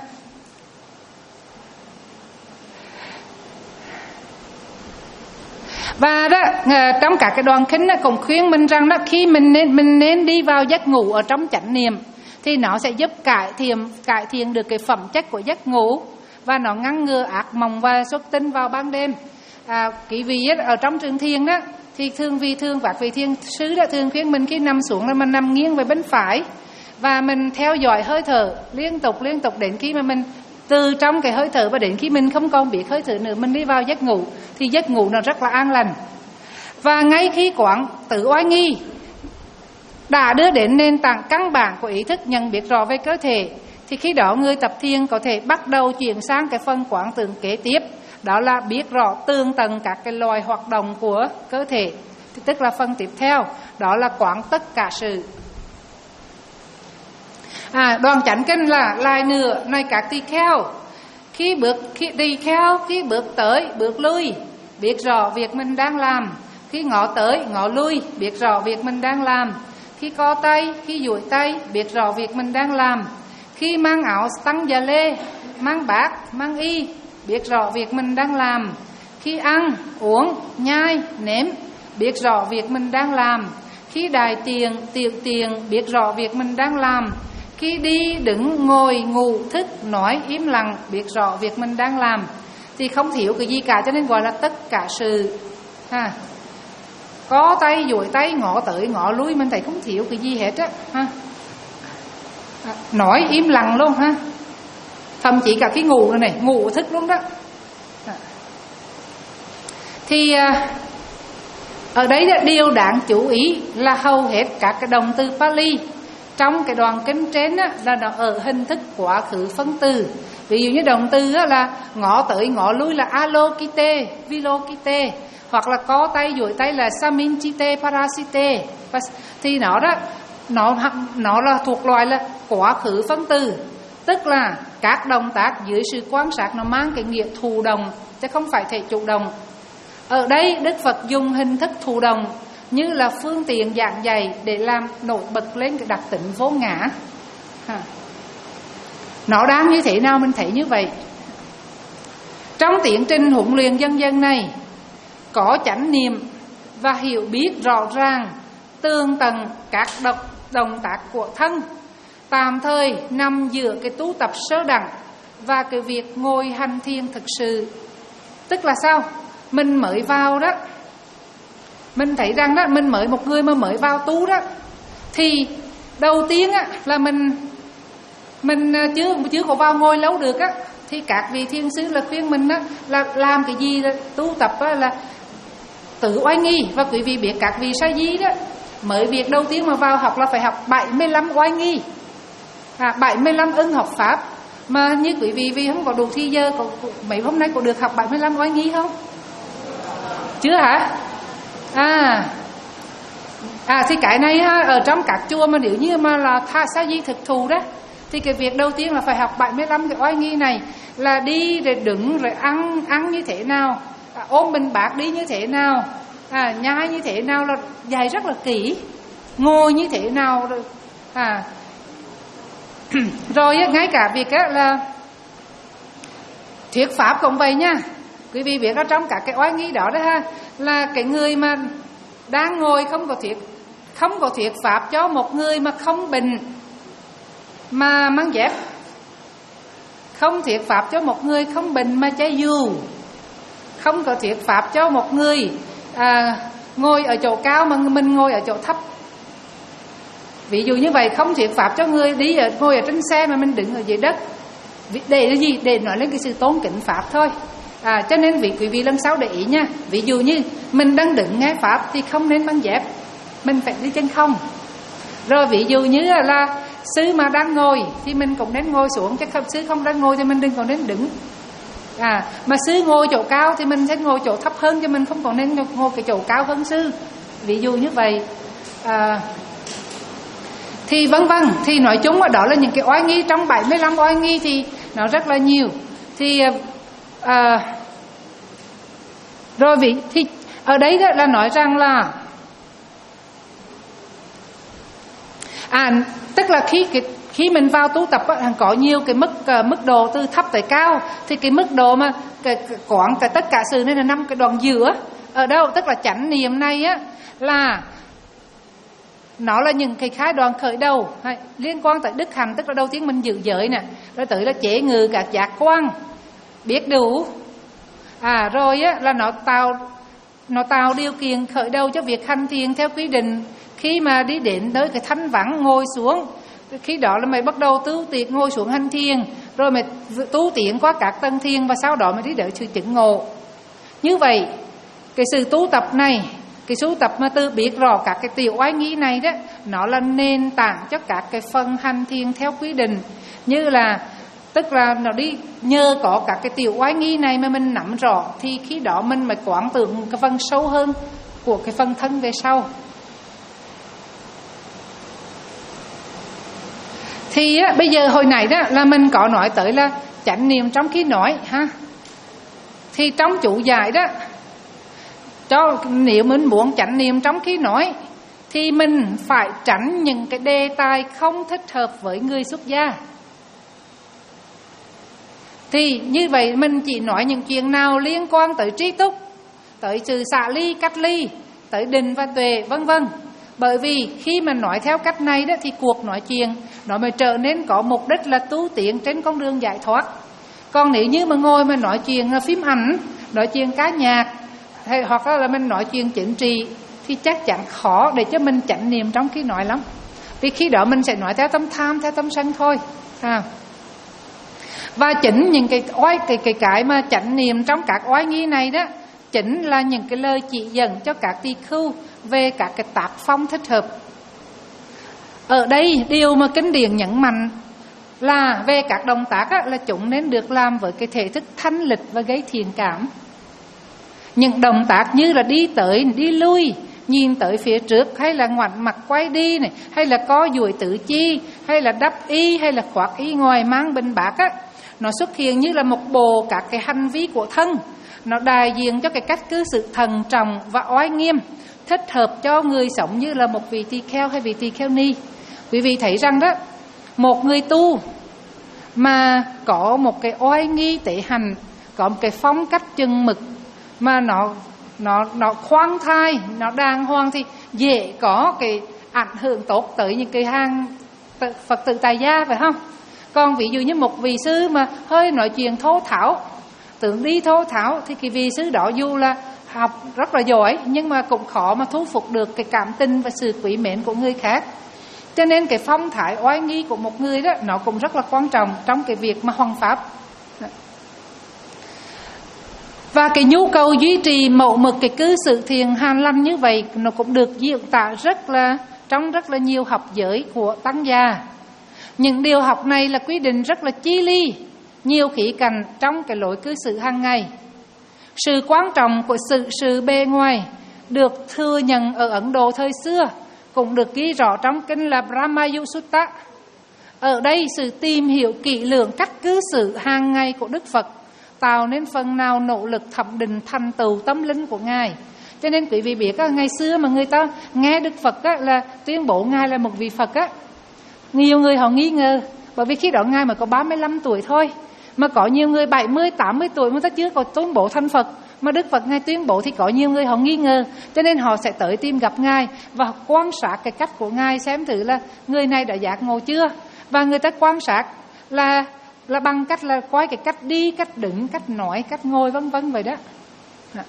Và đó, trong các cái đoạn kinh cũng khuyên mình rằng đó, khi mình nên mình nên đi vào giấc ngủ ở trong chánh niệm thì nó sẽ giúp cải thiện cải thiện được cái phẩm chất của giấc ngủ, và nó ngăn ngừa ác mộng và xuất tinh vào ban đêm. À, quý vị ở trong trường thiền đó thì thường vì thường các vị thiền sư đã thường khuyên mình khi nằm xuống là mình nằm nghiêng về bên phải và mình theo dõi hơi thở liên tục liên tục đến khi mà mình từ trong cái hơi thở và đến khi mình không còn biết hơi thở nữa, mình đi vào giấc ngủ thì giấc ngủ nó rất là an lành. Và ngay khi quán tự oai nghi đã đưa đến nền tảng căn bản của ý thức nhận biết rõ về cơ thể, thì khi đó người tập thiền có thể bắt đầu chuyển sang cái phần quán tưởng kế tiếp, đó là biết rõ tường tầng các cái loài hoạt động của cơ thể. Thì tức là phần tiếp theo, đó là quán tất cả sự. À, đoàn chánh kinh là lại nữa này các tỳ kheo, khi bước khi tỳ kheo khi bước tới bước lui biết rõ việc mình đang làm, khi ngó tới ngó lui biết rõ việc mình đang làm, khi co tay khi duỗi tay biết rõ việc mình đang làm, khi mang áo tăng già lê mang bát mang y biết rõ việc mình đang làm, khi ăn uống nhai nếm biết rõ việc mình đang làm, khi đài tiền tiểu tiền biết rõ việc mình đang làm, khi đi đứng ngồi ngủ thức nói im lặng biết rõ việc mình đang làm. Thì không thiếu cái gì cả, cho nên gọi là tất cả sự ha. Có tay duỗi tay ngõ tới ngõ lui mình thấy không thiếu cái gì hết á ha. À, nói im lặng luôn ha, thậm chí cả cái ngủ này, này ngủ thức luôn đó. À. Thì à, ở đấy là điều đáng chú ý là hầu hết các cái động từ Pali trong cái đoạn kinh trên á, là nó ở hình thức quá khứ phân từ. Ví dụ như động từ á, là ngõ tới ngõ lui là alokite, vilokite, hoặc là có tay duỗi tay là saminchite, parasite. Thì nó đó nó nó là thuộc loại là quá khứ phân từ, tức là các động tác dưới sự quan sát nó mang cái nghĩa thụ động chứ không phải thể chủ động. Ở đây Đức Phật dùng hình thức thụ động như là phương tiện giảng dạy để làm nổi bật lên cái đặc tính vô ngã. Ha. Nó đang như thế nào mình thấy như vậy. Trong tiến trình huấn luyện dân dân này có chánh niệm và hiểu biết rõ ràng tường tầng các độc động tác của thân, tạm thời nằm giữa cái tu tập sơ đẳng và cái việc ngồi hành thiền thực sự. Tức là sao? Mình mới vào đó, mình thấy rằng đó, mình mới một người mà mới vào tu đó, thì đầu tiên á, là mình mình chưa chưa có vào ngồi lâu được á, thì các vị thiền sư là khuyên mình á, là làm cái gì là tu tập á, là tự oai nghi. Và quý vị biết các vị sa di đó, mới việc đầu tiên mà vào học là phải học bảy mươi lăm oai nghi, à, bảy mươi lăm ưng học pháp. Mà như quý vị vì không có đủ thi giờ, có, mấy hôm nay có được học bảy mươi lăm oai nghi không? Chưa hả? À, à thì cái này ha, ở trong các chùa mà nếu như mà là tha sa di thực thù đó, thì cái việc đầu tiên là phải học bảy mươi lăm cái oai nghi này, là đi rồi đứng rồi ăn ăn như thế nào, à, ôm bình bát đi như thế nào, à, nhai như thế nào là dạy rất là kỹ, ngồi như thế nào rồi, à rồi ngay cả việc á, là thuyết pháp cũng vậy nha. Quý vị biết ở trong các cái oai nghi đó đó ha, là cái người mà đang ngồi không có thuyết không có thuyết pháp cho một người mà không bệnh mà mang dép, không thuyết pháp cho một người không bệnh mà cháy dù, không có thuyết pháp cho một người à, ngồi ở chỗ cao mà mình ngồi ở chỗ thấp. Ví dụ như vậy, không thuyết pháp cho người đi ở, ngồi ở trên xe mà mình đứng ở dưới đất. Để cái gì? Để nói lên cái sự tôn kính pháp thôi. À, cho nên vị quý vị lần sau để ý nha. Ví dụ như mình đang đứng nghe pháp thì không nên mang dép, mình phải đi chân không. Rồi ví dụ như là sư mà đang ngồi thì mình cũng nên ngồi xuống, chứ không sư không đang ngồi thì mình đừng còn nên đứng. À, mà sư ngồi chỗ cao thì mình sẽ ngồi chỗ thấp hơn, cho mình không còn nên ngồi cái chỗ cao hơn sư. Ví dụ như vậy. À, thì vân vân. Thì nói chung đó là những cái oai nghi. Trong bảy mươi lăm oai nghi thì nó rất là nhiều. Thì à, rồi vị thì ở đấy là nói rằng là à, tức là khi cái, khi mình vào tu tập á, có nhiều cái mức uh, mức độ từ thấp tới cao. Thì cái mức độ mà cái, cái quán cái tất cả sự này là năm cái đoạn giữa ở đâu, tức là chánh niệm này á, là nó là những cái khái đoạn khởi đầu hay, liên quan tới đức hạnh. Tức là đầu tiên mình giữ giới nè, rồi tới là chế ngự các giác quan biết đủ, à rồi á là nó tạo nó tạo điều kiện khởi đầu cho việc hành thiền theo quy định. Khi mà đi đến tới cái thanh vắng ngồi xuống, khi đó là mày bắt đầu tu tiện ngồi xuống hành thiền, rồi mày tu tiện qua các tầng thiền, và sau đó mày đi đến sự chứng ngộ. Như vậy cái sự tu tập này, cái sự tập mà từ biết rõ các cái tiểu oai nghi này đó, nó là nền tảng cho các cái phần hành thiền theo quy định. Như là tức là nó đi nhờ có các cái tiểu oai nghi này mà mình nắm rõ, thì khi đó mình mới quán tưởng cái phần sâu hơn của cái phần thân về sau. Thì á, bây giờ hồi nãy đó là mình có nói tới là chánh niệm trong khi nói ha. Thì trong chủ giải đó, cho nếu mình muốn chánh niệm trong khi nói thì mình phải tránh những cái đề tài không thích hợp với người xuất gia. Thì như vậy mình chỉ nói những chuyện nào liên quan tới trí túc, tới sự xả ly, cách ly, tới định và tuệ, vân vân. Bởi vì khi mà nói theo cách này đó thì cuộc nói chuyện nó mới trở nên có mục đích là tu tiến trên con đường giải thoát. Còn nếu như mà ngồi mà nói chuyện phim ảnh, nói chuyện ca nhạc, hay hoặc là mình nói chuyện chính trị, thì chắc chắn khó để cho mình chánh niệm trong khi nói lắm. Vì khi đó mình sẽ nói theo tâm tham, theo tâm sân thôi. À. Và chính những cái oai cái cái cái mà chánh niệm trong các oai nghi này đó, chính là những cái lời chỉ dẫn cho các tỳ khưu về các cái tác phong thích hợp. Ở đây điều mà kinh điển nhấn mạnh là về các động tác á, là chúng nên được làm với cái thể thức thanh lịch và gây thiện cảm. Những động tác như là đi tới, đi lui, nhìn tới phía trước, hay là ngoảnh mặt quay đi này, hay là co duỗi tứ chi, hay là đắp y, hay là khoác y ngoài mang bình bát á, nó xuất hiện như là một bộ các cái hành vi của thân. Nó đại diện cho cái cách cư xử thận trọng và oai nghiêm, thích hợp cho người sống như là một vị tỳ kheo hay vị tỳ kheo ni. Quý vị thấy rằng đó, một người tu mà có một cái oai nghi tế hành, có một cái phong cách chừng mực mà nó nó nó khoan thai, nó đàng hoàng, thì dễ có cái ảnh hưởng tốt tới những cái hàng Phật tử tại gia, phải không? Còn ví dụ như một vị sư mà hơi nói chuyện thô tháo, tưởng đi thô tháo, thì cái vị sư đó dù là học rất là giỏi nhưng mà cũng khó mà thu phục được cái cảm tình và sự quý mến của người khác. Cho nên cái phong thái oai nghi của một người đó nó cũng rất là quan trọng trong cái việc mà hoằng pháp. Và cái nhu cầu duy trì mẫu mực cái cư xử thiền hàn lành như vậy nó cũng được diễn tả rất là trong rất là nhiều học giới của tăng gia. Những điều học này là quy định rất là chi ly, nhiều khía cạnh trong cái lối cư xử hàng ngày. Sự quan trọng của sự sự bề ngoài được thừa nhận ở Ấn Độ thời xưa, cũng được ghi rõ trong kinh là Brahmayu Sutta. Ở đây sự tìm hiểu kỹ lưỡng cách cư xử hàng ngày của Đức Phật tạo nên phần nào nỗ lực thẩm định thành tựu tâm linh của Ngài. Cho nên quý vị biết ngày xưa mà người ta nghe Đức Phật á, là tuyên bố Ngài là một vị Phật á, nhiều người họ nghi ngờ, bởi vì khi đó Ngài mới có ba mươi lăm tuổi thôi. Mà có nhiều người bảy mươi, tám mươi tuổi mà ta chưa có tuyên bố thành Phật, mà Đức Phật Ngài tuyên bố thì có nhiều người họ nghi ngờ. Cho nên họ sẽ tới tìm gặp Ngài và quan sát cái cách của Ngài, xem thử là người này đã giác ngộ chưa. Và người ta quan sát là là bằng cách là coi cái cách đi, cách đứng, cách nói, cách ngồi, vân vân vậy đó. Đó.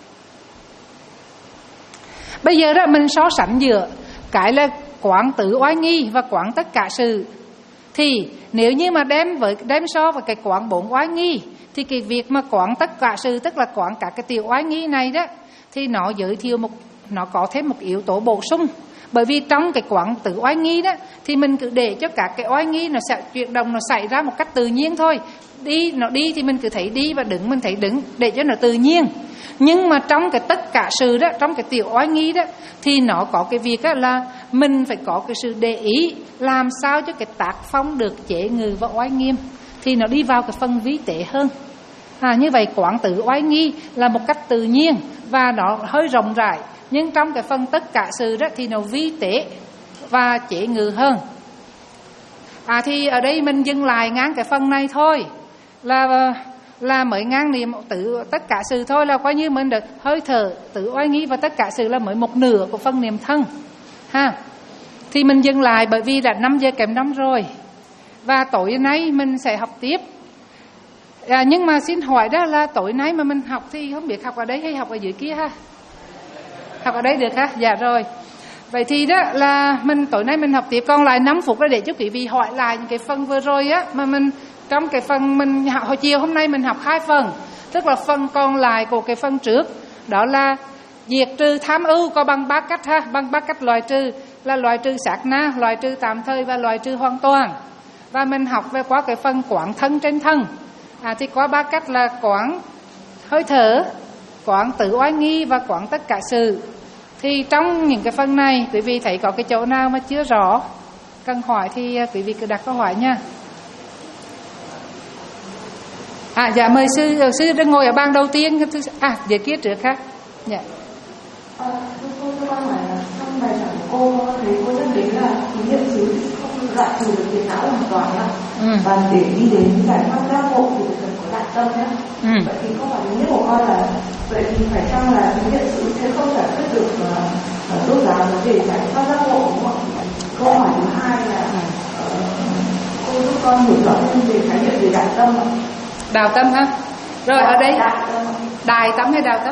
Bây giờ đó mình so sánh giữa cái là quán tự oai nghi và quán tất cả sự. Thì nếu như mà đem với đem so với cái quán bốn oai nghi, thì cái việc mà quán tất cả sự, tức là quán cả cái tiểu oai nghi này đó, thì nó giới thiệu một nó có thêm một yếu tố bổ sung. Bởi vì trong cái quán tự oai nghi đó thì mình cứ để cho các cái oai nghi nó sẽ chuyển động, nó xảy ra một cách tự nhiên thôi. Đi nó đi thì mình cứ thấy đi, và đứng mình thấy đứng, để cho nó tự nhiên. Nhưng mà trong cái tất cả sự đó, trong cái tiểu oai nghi đó, thì nó có cái việc đó là mình phải có cái sự để ý làm sao cho cái tác phong được chế ngự và oai nghiêm, thì nó đi vào cái phần vi tế hơn. À, như vậy quán tự oai nghi là một cách tự nhiên và nó hơi rộng rãi, nhưng trong cái phần tất cả sự đó thì nó vi tế và chế ngự hơn. À thì ở đây mình dừng lại ngang cái phần này thôi, là là mới ngang niệm tự tất cả sự thôi, là coi như mình được hơi thở tự oai nghi và tất cả sự là mới một nửa của phần niệm thân ha. Thì mình dừng lại bởi vì đã năm giờ kém năm rồi, và tối nay mình sẽ học tiếp. À, nhưng mà xin hỏi đó là tối nay mà mình học thì không biết học ở đây hay học ở dưới kia ha? học ở đấy được ha? Dạ rồi. Vậy thì đó là mình tối nay mình học tiếp còn lại năm phút đó để cho quý vị hỏi lại những cái phần vừa rồi á, mà mình trong cái phần mình học hồi chiều hôm nay mình học hai phần, tức là phần còn lại của cái phần trước, đó là diệt trừ tham ưu có bằng ba cách ha, bằng ba cách loại trừ là loại trừ sát na, loại trừ tạm thời và loại trừ hoàn toàn. Và mình học về qua cái phần quán thân trên thân. À thì có ba cách là quán hơi thở, quán tự oai nghi và quán tất cả sự. Thì trong những cái phần này quý vị thấy có cái chỗ nào mà chưa rõ cần hỏi thì quý vị cứ đặt câu hỏi nha. À dạ mời sư sư đang ngồi ở bàn đầu tiên. À về kia trước ha. Dạ. À, tôi tôi hỏi là trong bài giảng của cô thấy cô nhắc đến là ý niệm xứ không loại trừ được phiền não hoàn toàn nhá. Ừ. Và để đi đến giải pháp giác ngộ thì cần có đại tâm nhá. Ừ. Vậy thì câu hỏi thứ nhất của con là vậy thì phải chăng là ý niệm xứ sẽ không giải quyết được rốt ráo vấn đề giải pháp giác ngộ đúng không? Câu hỏi thứ hai là uh, cô giúp con hiểu rõ hơn về khái niệm về đại tâm ạ. Đào tâm ha. Rồi đại, ở đây đại tâm hay đào tâm?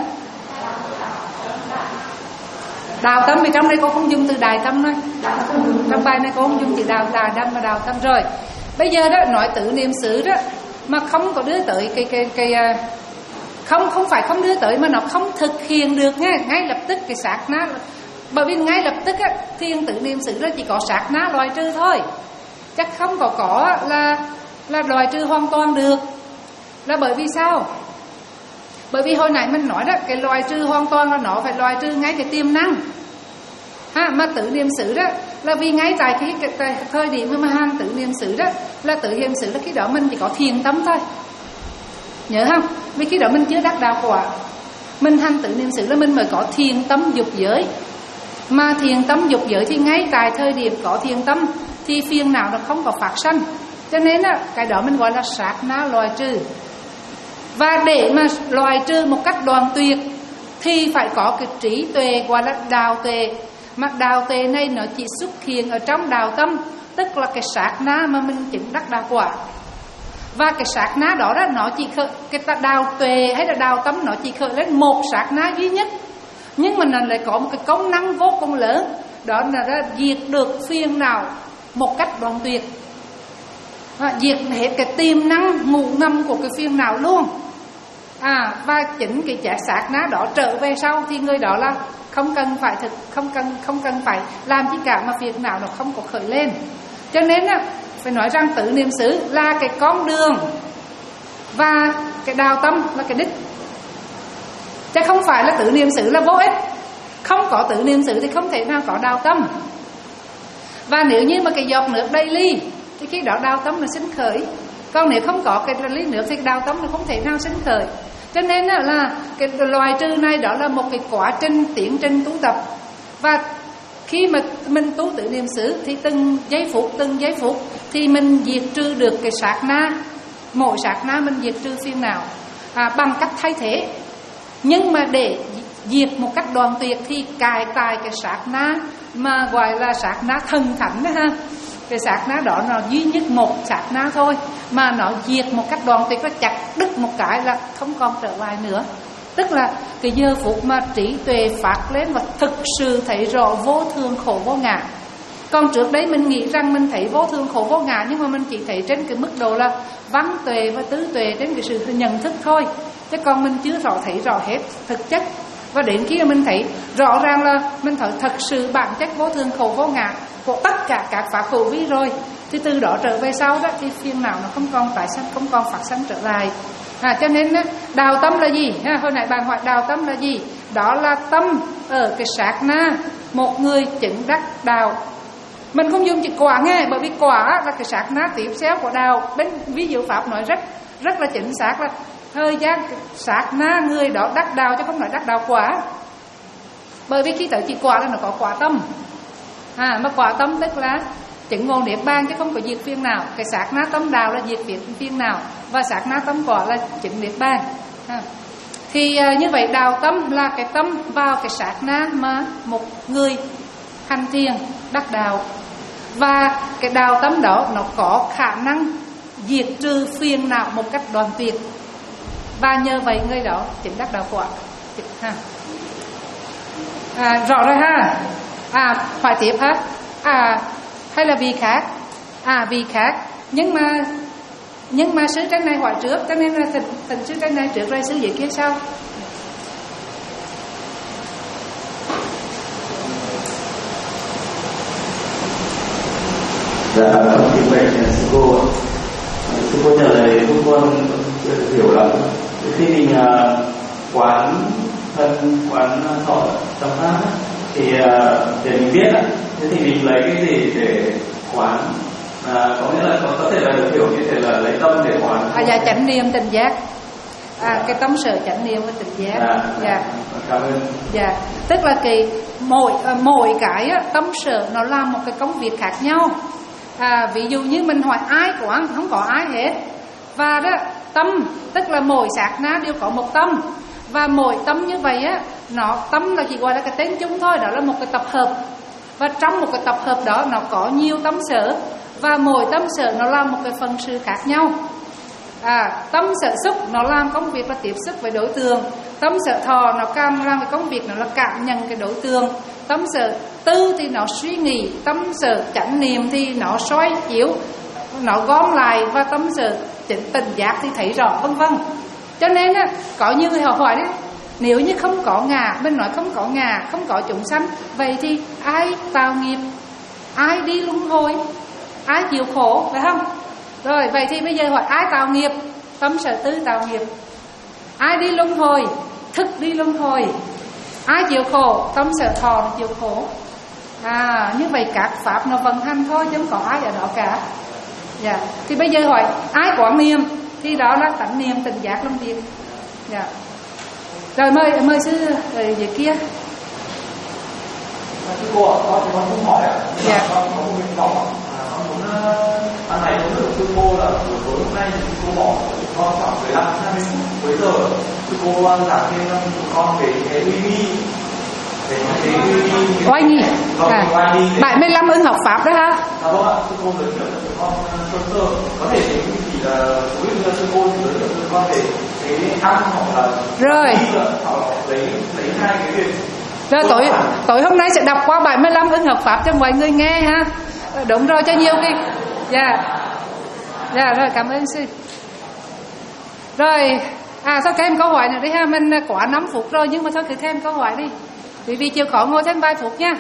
Đào tâm thì trong đây cô không dùng từ đại tâm thôi. Trong bài này cô không dùng từ đào đào tâm và đào tâm rồi. Bây giờ đó nói tự niệm xứ đó mà không có đưa tới cái cái cái không không phải không đưa tới mà nó không thực hiện được ngay ngay lập tức cái sát na, bởi vì ngay lập tức á thiền tự niệm xứ đó chỉ có sát na loại trừ thôi, chắc không có có là là loại trừ hoàn toàn được. Là bởi vì sao? Bởi vì hồi nãy mình nói đó, cái loại trừ hoàn toàn là nó phải loại trừ ngay cái tiềm năng ha, mà tự niệm xứ đó là vì ngay tại cái, cái, cái thời điểm mà hàng tự niệm xứ đó là tự niệm xứ là khi đó mình chỉ có thiền tâm thôi, nhớ không? Vì khi đó mình chưa đắc đạo quả, mình hành tự niệm xứ là mình mới có thiền tâm dục giới, mà thiền tâm dục giới thì ngay tại thời điểm có thiền tâm thì phiền não nó không có phát sanh, cho nên á cái đó mình gọi là sát na loại trừ. Và để mà loại trừ một cách đoạn tuyệt thì phải có cái trí tuệ gọi là đào tuệ. Mà đào tuệ này nó chỉ xuất hiện ở trong đào tâm, tức là cái sát na mà mình chứng đắc đạo quả. Và cái sát na đó đó nó chỉ khởi, cái đào tuệ hay là đào tâm nó chỉ khởi lên một sát na duy nhất, nhưng mà nó lại có một cái công năng vô cùng lớn, đó là đã diệt được phiền não một cách đoạn tuyệt. À, diệt hết cái tiềm năng ngủ ngầm của cái phiền não luôn. À, và chính cái trả sát na đó trở về sau thì người đó là không cần phải thực không cần không cần phải làm gì cả mà phiền não nó không có khởi lên. Cho nên á phải nói rằng tự niệm xứ là cái con đường và cái đào tâm là cái đích, chứ không phải là tự niệm xứ là vô ích. Không có tự niệm xứ thì không thể nào có đào tâm. Và nếu như mà cái giọt nước đầy ly thì khi đó đào tâm nó sinh khởi, còn nếu không có cái ly nước thì đào tâm nó không thể nào sinh khởi. Cho nên là cái loại trừ này đó là một cái quá trình tiến trình tu tập. Và khi mà mình tu tự niệm xứ thì từng giây phút từng giây phút thì mình diệt trừ được cái sát na, mỗi sát na mình diệt trừ phiền não à, bằng cách thay thế. Nhưng mà để diệt một cách đoạn tuyệt thì cài tài cái sát na mà gọi là sát na thần thánh đó ha. Cái sát na đó nó duy nhất một sát na thôi, mà nó diệt một cách đoạn tuyệt, nó chặt đứt một cái là không còn trở lại nữa. Tức là cái giờ phút mà trí tuệ phát lên và thực sự thấy rõ vô thường khổ vô ngã. Còn trước đấy mình nghĩ rằng mình thấy vô thường khổ vô ngã, nhưng mà mình chỉ thấy trên cái mức độ là văn tuệ và tứ tuệ, trên cái sự nhận thức thôi, chứ còn mình chưa rõ thấy rõ hết thực chất. Và đến khi mà mình thấy rõ ràng là mình thấy thật sự bản chất vô thường khổ vô ngã của tất cả các pháp hữu vi rồi, thì từ đó trở về sau đó thì phiền não nó không còn tái sanh, không còn phát sanh trở lại. À, cho nên đào tâm là gì? À, hồi nãy bạn hỏi đào tâm là gì? Đó là tâm ở cái sát na một người chứng đắc đạo. Mình không dùng chữ quả nghe, bởi vì quả là cái sát na tiếp xéo của đạo. Bên ví dụ pháp nói rất rất là chính xác là thời gian sát na người đó đắc đạo, chứ không phải đắc đạo quả. Bởi vì khi tới chữ quả là nó có quả tâm. À, mà quả tâm tức là chứng ngộ niết bàn chứ không có diệt phiền nào. Cái sát na tâm đạo là diệt phiền nào, và sát na tâm quả là chứng niết bàn. À. Thì uh, như vậy đào tâm là cái tâm vào cái sát na mà một người hành thiền đắc đạo. Và cái đào tâm đó nó có khả năng diệt trừ phiền não một cách đoạn tuyệt. Và nhờ vậy người đó chứng đắc đạo quả. Ha. À, rõ rồi ha. À, hỏi tiếp ha. À, hay là vị khác? À, vị khác. Nhưng mà nhưng mà sứ trên này hỏi trước, cho nên là thỉnh, thỉnh sứ trên này trước rồi sứ dưới kia sau. Dạ, không kính bạch sư cô. Sư cô trả lời chúng con chưa được hiểu lắm. Khi mình uh, quán thân, quán thọ tâm pháp thì uh, để mình biết á, thế thì mình lấy cái gì để quán? À, có nghĩa là có, có thể là được hiểu như thế là lấy tâm để quán. À, dạ, chánh niệm tỉnh giác. À, cái tâm sở chánh niệm và tỉnh giác. Dạ, dạ. Cảm ơn. Dạ, tức là cái mỗi mỗi cái á, tâm sở nó làm một cái công việc khác nhau. À, ví dụ như mình hỏi ai quán, không có ai hết. Và đó tâm, tức là mỗi sát na đều có một tâm. Và mỗi tâm như vậy á, nó tâm là chỉ gọi là cái tên chung thôi, đó là một cái tập hợp. Và trong một cái tập hợp đó nó có nhiều tâm sở. Và mỗi tâm sở nó làm một cái phần sự khác nhau. À, tâm sở xúc nó làm công việc là tiếp xúc với đối tượng. Tâm sở thọ nó càng làm cái công việc nó là cảm nhận cái đối tượng. Tâm sở tư thì nó suy nghĩ. Tâm sở chánh niệm thì nó soi chiếu, nó gom lại. Và tâm sở tỉnh tỉnh giác thì thấy rõ, vân vân. Cho nên á, có nhiều người họ hỏi đấy, nếu như không có ngã, mình nói không có ngã, không có chúng sanh, vậy thì ai tạo nghiệp, ai đi luân hồi, ai chịu khổ, phải không? Rồi, vậy thì bây giờ hỏi ai tạo nghiệp? Tâm sở tư tạo nghiệp. Ai đi luân hồi? Thức đi luân hồi. Ai chịu khổ? Tâm sở thọ chịu khổ. À, như vậy các pháp nó vận hành thôi, chứ không có ai ở đó cả. Dạ. Thì bây giờ hỏi ai quán niệm? Thì đó là tánh niệm tỉnh giác lâm việc. Dạ. Rồi mời mời sư ở dưới kia. Sư cô ạ, con con không hỏi ạ. Dạ. Con có một nguyện vọng ạ. Con muốn ăn này muốn được sư cô là buổi tối hôm nay thì sư cô bỏ con khoảng mười lăm hai mươi phút cuối giờ. Sư cô giảng thêm cho con về cái uy nghi. Về cái uy nghi. Oai nghi. Vâng, À. oai nghi. bảy mươi lăm ứng học pháp đó ha. Dạ vâng ạ, sư cô giới thiệu cho con sơ sơ. Có thể chỉ là ví dụ như sư cô giới thiệu cho con về cái ăn hoặc là rồi hoặc là lấy lấy hai cái việc. Rồi tối tối hôm nay sẽ đọc qua bảy mươi lăm ứng hợp pháp cho mọi người nghe ha. Đúng rồi, cho nhiều cái. Dạ. Dạ rồi, cảm ơn sư. Rồi, à sao thêm câu hỏi nữa đi ha, mình quá năm phút rồi nhưng mà thôi cứ thêm câu hỏi đi. Vì vì chịu khó ngồi thêm vài phút nha.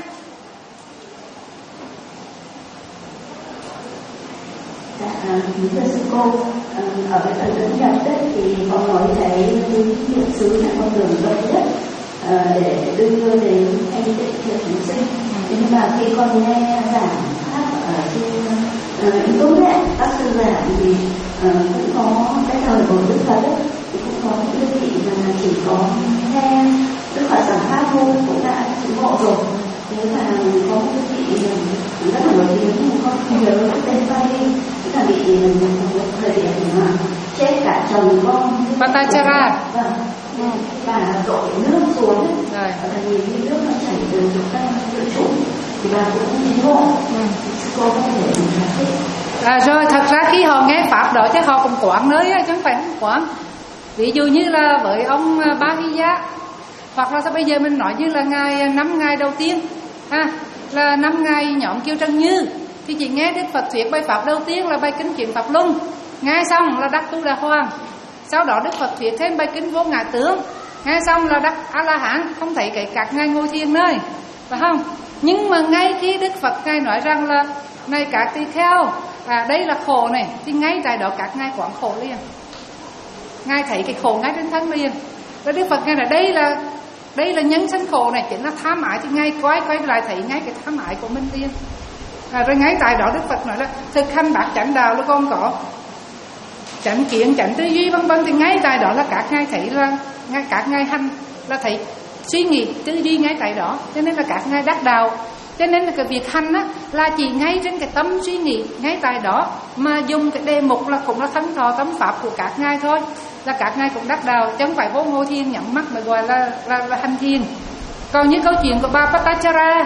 Dạ, kính thưa sư cô, ở cái phần dẫn nhập đấy thì con nói thấy hiện xứ là con đường rộng nhất để đưa đến thanh tịnh cho chúng sinh. Nhưng mà khi con nghe giảng pháp ở trên YouTube đấy, các sư giảng thì cũng có cái thời của Đức Phật đấy, thì cũng có những đơn vị mà chỉ có nghe Đức Phật giảng pháp thôi cũng đã chứng ngộ rồi. Thế mà có một cái vị rất là nổi tiếng nhưng con không nhớ tên Pali, tức là bị một thời điểm mà chết cả chồng con Patachara. Vâng. Và đổ nước xuống ấy, và nhìn như nước nó chảy từ chúng ta tự chủ thì bà cũng chứng ngộ. Sư cô có thể giải thích. À, rồi thật ra khi họ nghe pháp đó chứ họ cũng quán nơi chứ không phải không quán. Ví dụ như là với ông Ba Hy Giá, hoặc là bây giờ mình nói như là ngày năm ngày đầu tiên ha, là năm ngày nhóm Kiều Trần Như thì chỉ nghe Đức Phật thuyết bài pháp đầu tiên là bài kinh chuyển pháp luân, nghe xong là đắc tu đà hoàng. Sau đó Đức Phật thuyết thêm bài kinh vô ngã tướng, nghe xong là đắc A La Hán, không thấy cái các ngài ngồi thiền nơi, phải không? Nhưng mà ngay khi Đức Phật ngài nói rằng là này các tỳ kheo, à đây là khổ này, thì ngay tại đó các ngài quán khổ liền. Ngài thấy cái khổ ngay trên thân liền. Rồi Đức Phật ngài nói đây là đây là nhân sanh khổ này, chính là tham ái, thì ngài quay quay lại thấy ngay cái tham ái của mình liền. À, rồi ngay tại đó Đức Phật nói là thực hành bát chánh đạo là con có chánh kiến, chánh tư duy vân vân, thì ngay tại đó là các ngài thấy là ngay các ngài hành là thấy suy nghĩ tư duy ngay tại đó, cho nên là các ngài đắc đạo. Cho nên là cái việc hành á là chỉ ngay trên cái tâm suy nghĩ ngay tại đó, mà dùng cái đề mục là cũng là thân thọ tâm pháp của các ngài thôi, là các ngài cũng đắc đạo, chứ không phải vô ngôi thiền nhắm mắt mà gọi là, là, là hành thiền. Còn như câu chuyện của bà Patachara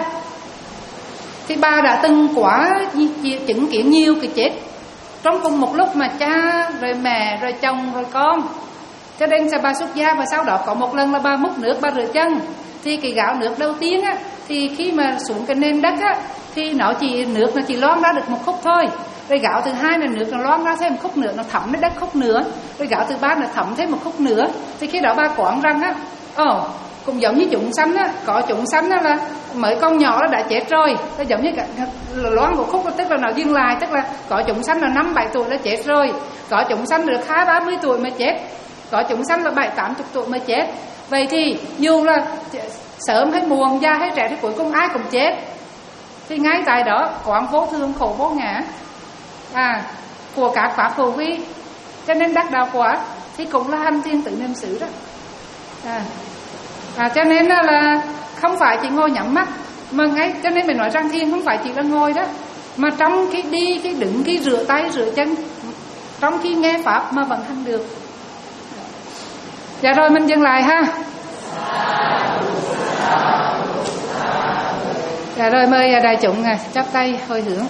thì bà đã từng quá chứng kiến nhiều cái chết trong cùng một lúc, mà cha rồi mẹ rồi chồng rồi con, cho nên bà xuất gia. Và sau đó có một lần là bà múc nước bà rửa chân, thì cái gạo nước đầu tiên á, thì khi mà xuống cái nền đất á, thì nó chỉ nước nó chỉ loang ra được một khúc thôi. Rồi gạo thứ hai là nước nó loang ra thêm một khúc nữa, nó thấm đến đất khúc nữa. Rồi gạo thứ ba là thấm thêm một khúc nữa. Thì khi đó bà quán rằng á, ồ, cũng giống như chúng sanh á, có chúng sanh á là mấy con nhỏ nó đã chết rồi, nó giống như cả loang một khúc, tức là nó dừng lại, tức là có chúng sanh là năm bảy tuổi đã chết rồi, có chúng sanh được hai ba mươi tuổi mới chết, có chúng sanh là bảy tám chục tuổi mới chết. Vậy thì dù là sớm hay muộn, già hay trẻ thì cuối cùng ai cũng chết. Thì ngay tại đó quán vô thường khổ vô ngã à, của các pháp hữu vi, cho nên đắc đạo quả thì cũng là hành thiền tự niệm xứ đó à. À, cho nên là không phải chỉ ngồi nhắm mắt mà ngay, cho nên mình nói rằng thiền không phải chỉ là ngồi đó, mà trong khi đi, khi đứng, khi rửa tay, rửa chân, trong khi nghe pháp mà vẫn hành được. Dạ rồi mình dừng lại ha. Dạ rồi mời đại chúng chắp tay hồi hướng.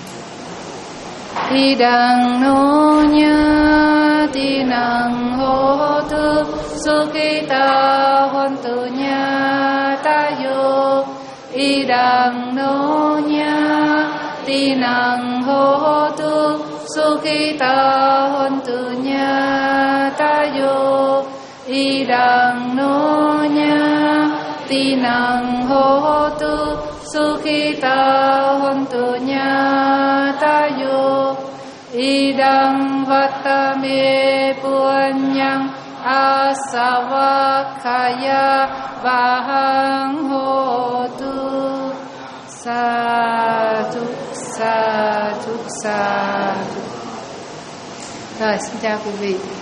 Ti đằng nô nhá ti năng hô tư sukita hontu nha ta yo. Ti đằng nô nhá ti năng hô tư sukita hontu nha ta yo. Ti đằng nô nhá ti năng hô tư sukita hontu nha ta yo. Idang vatame punyang asavakaya vahang hotu. Sadhu sadhu sadhu. Rồi xin chào quý vị.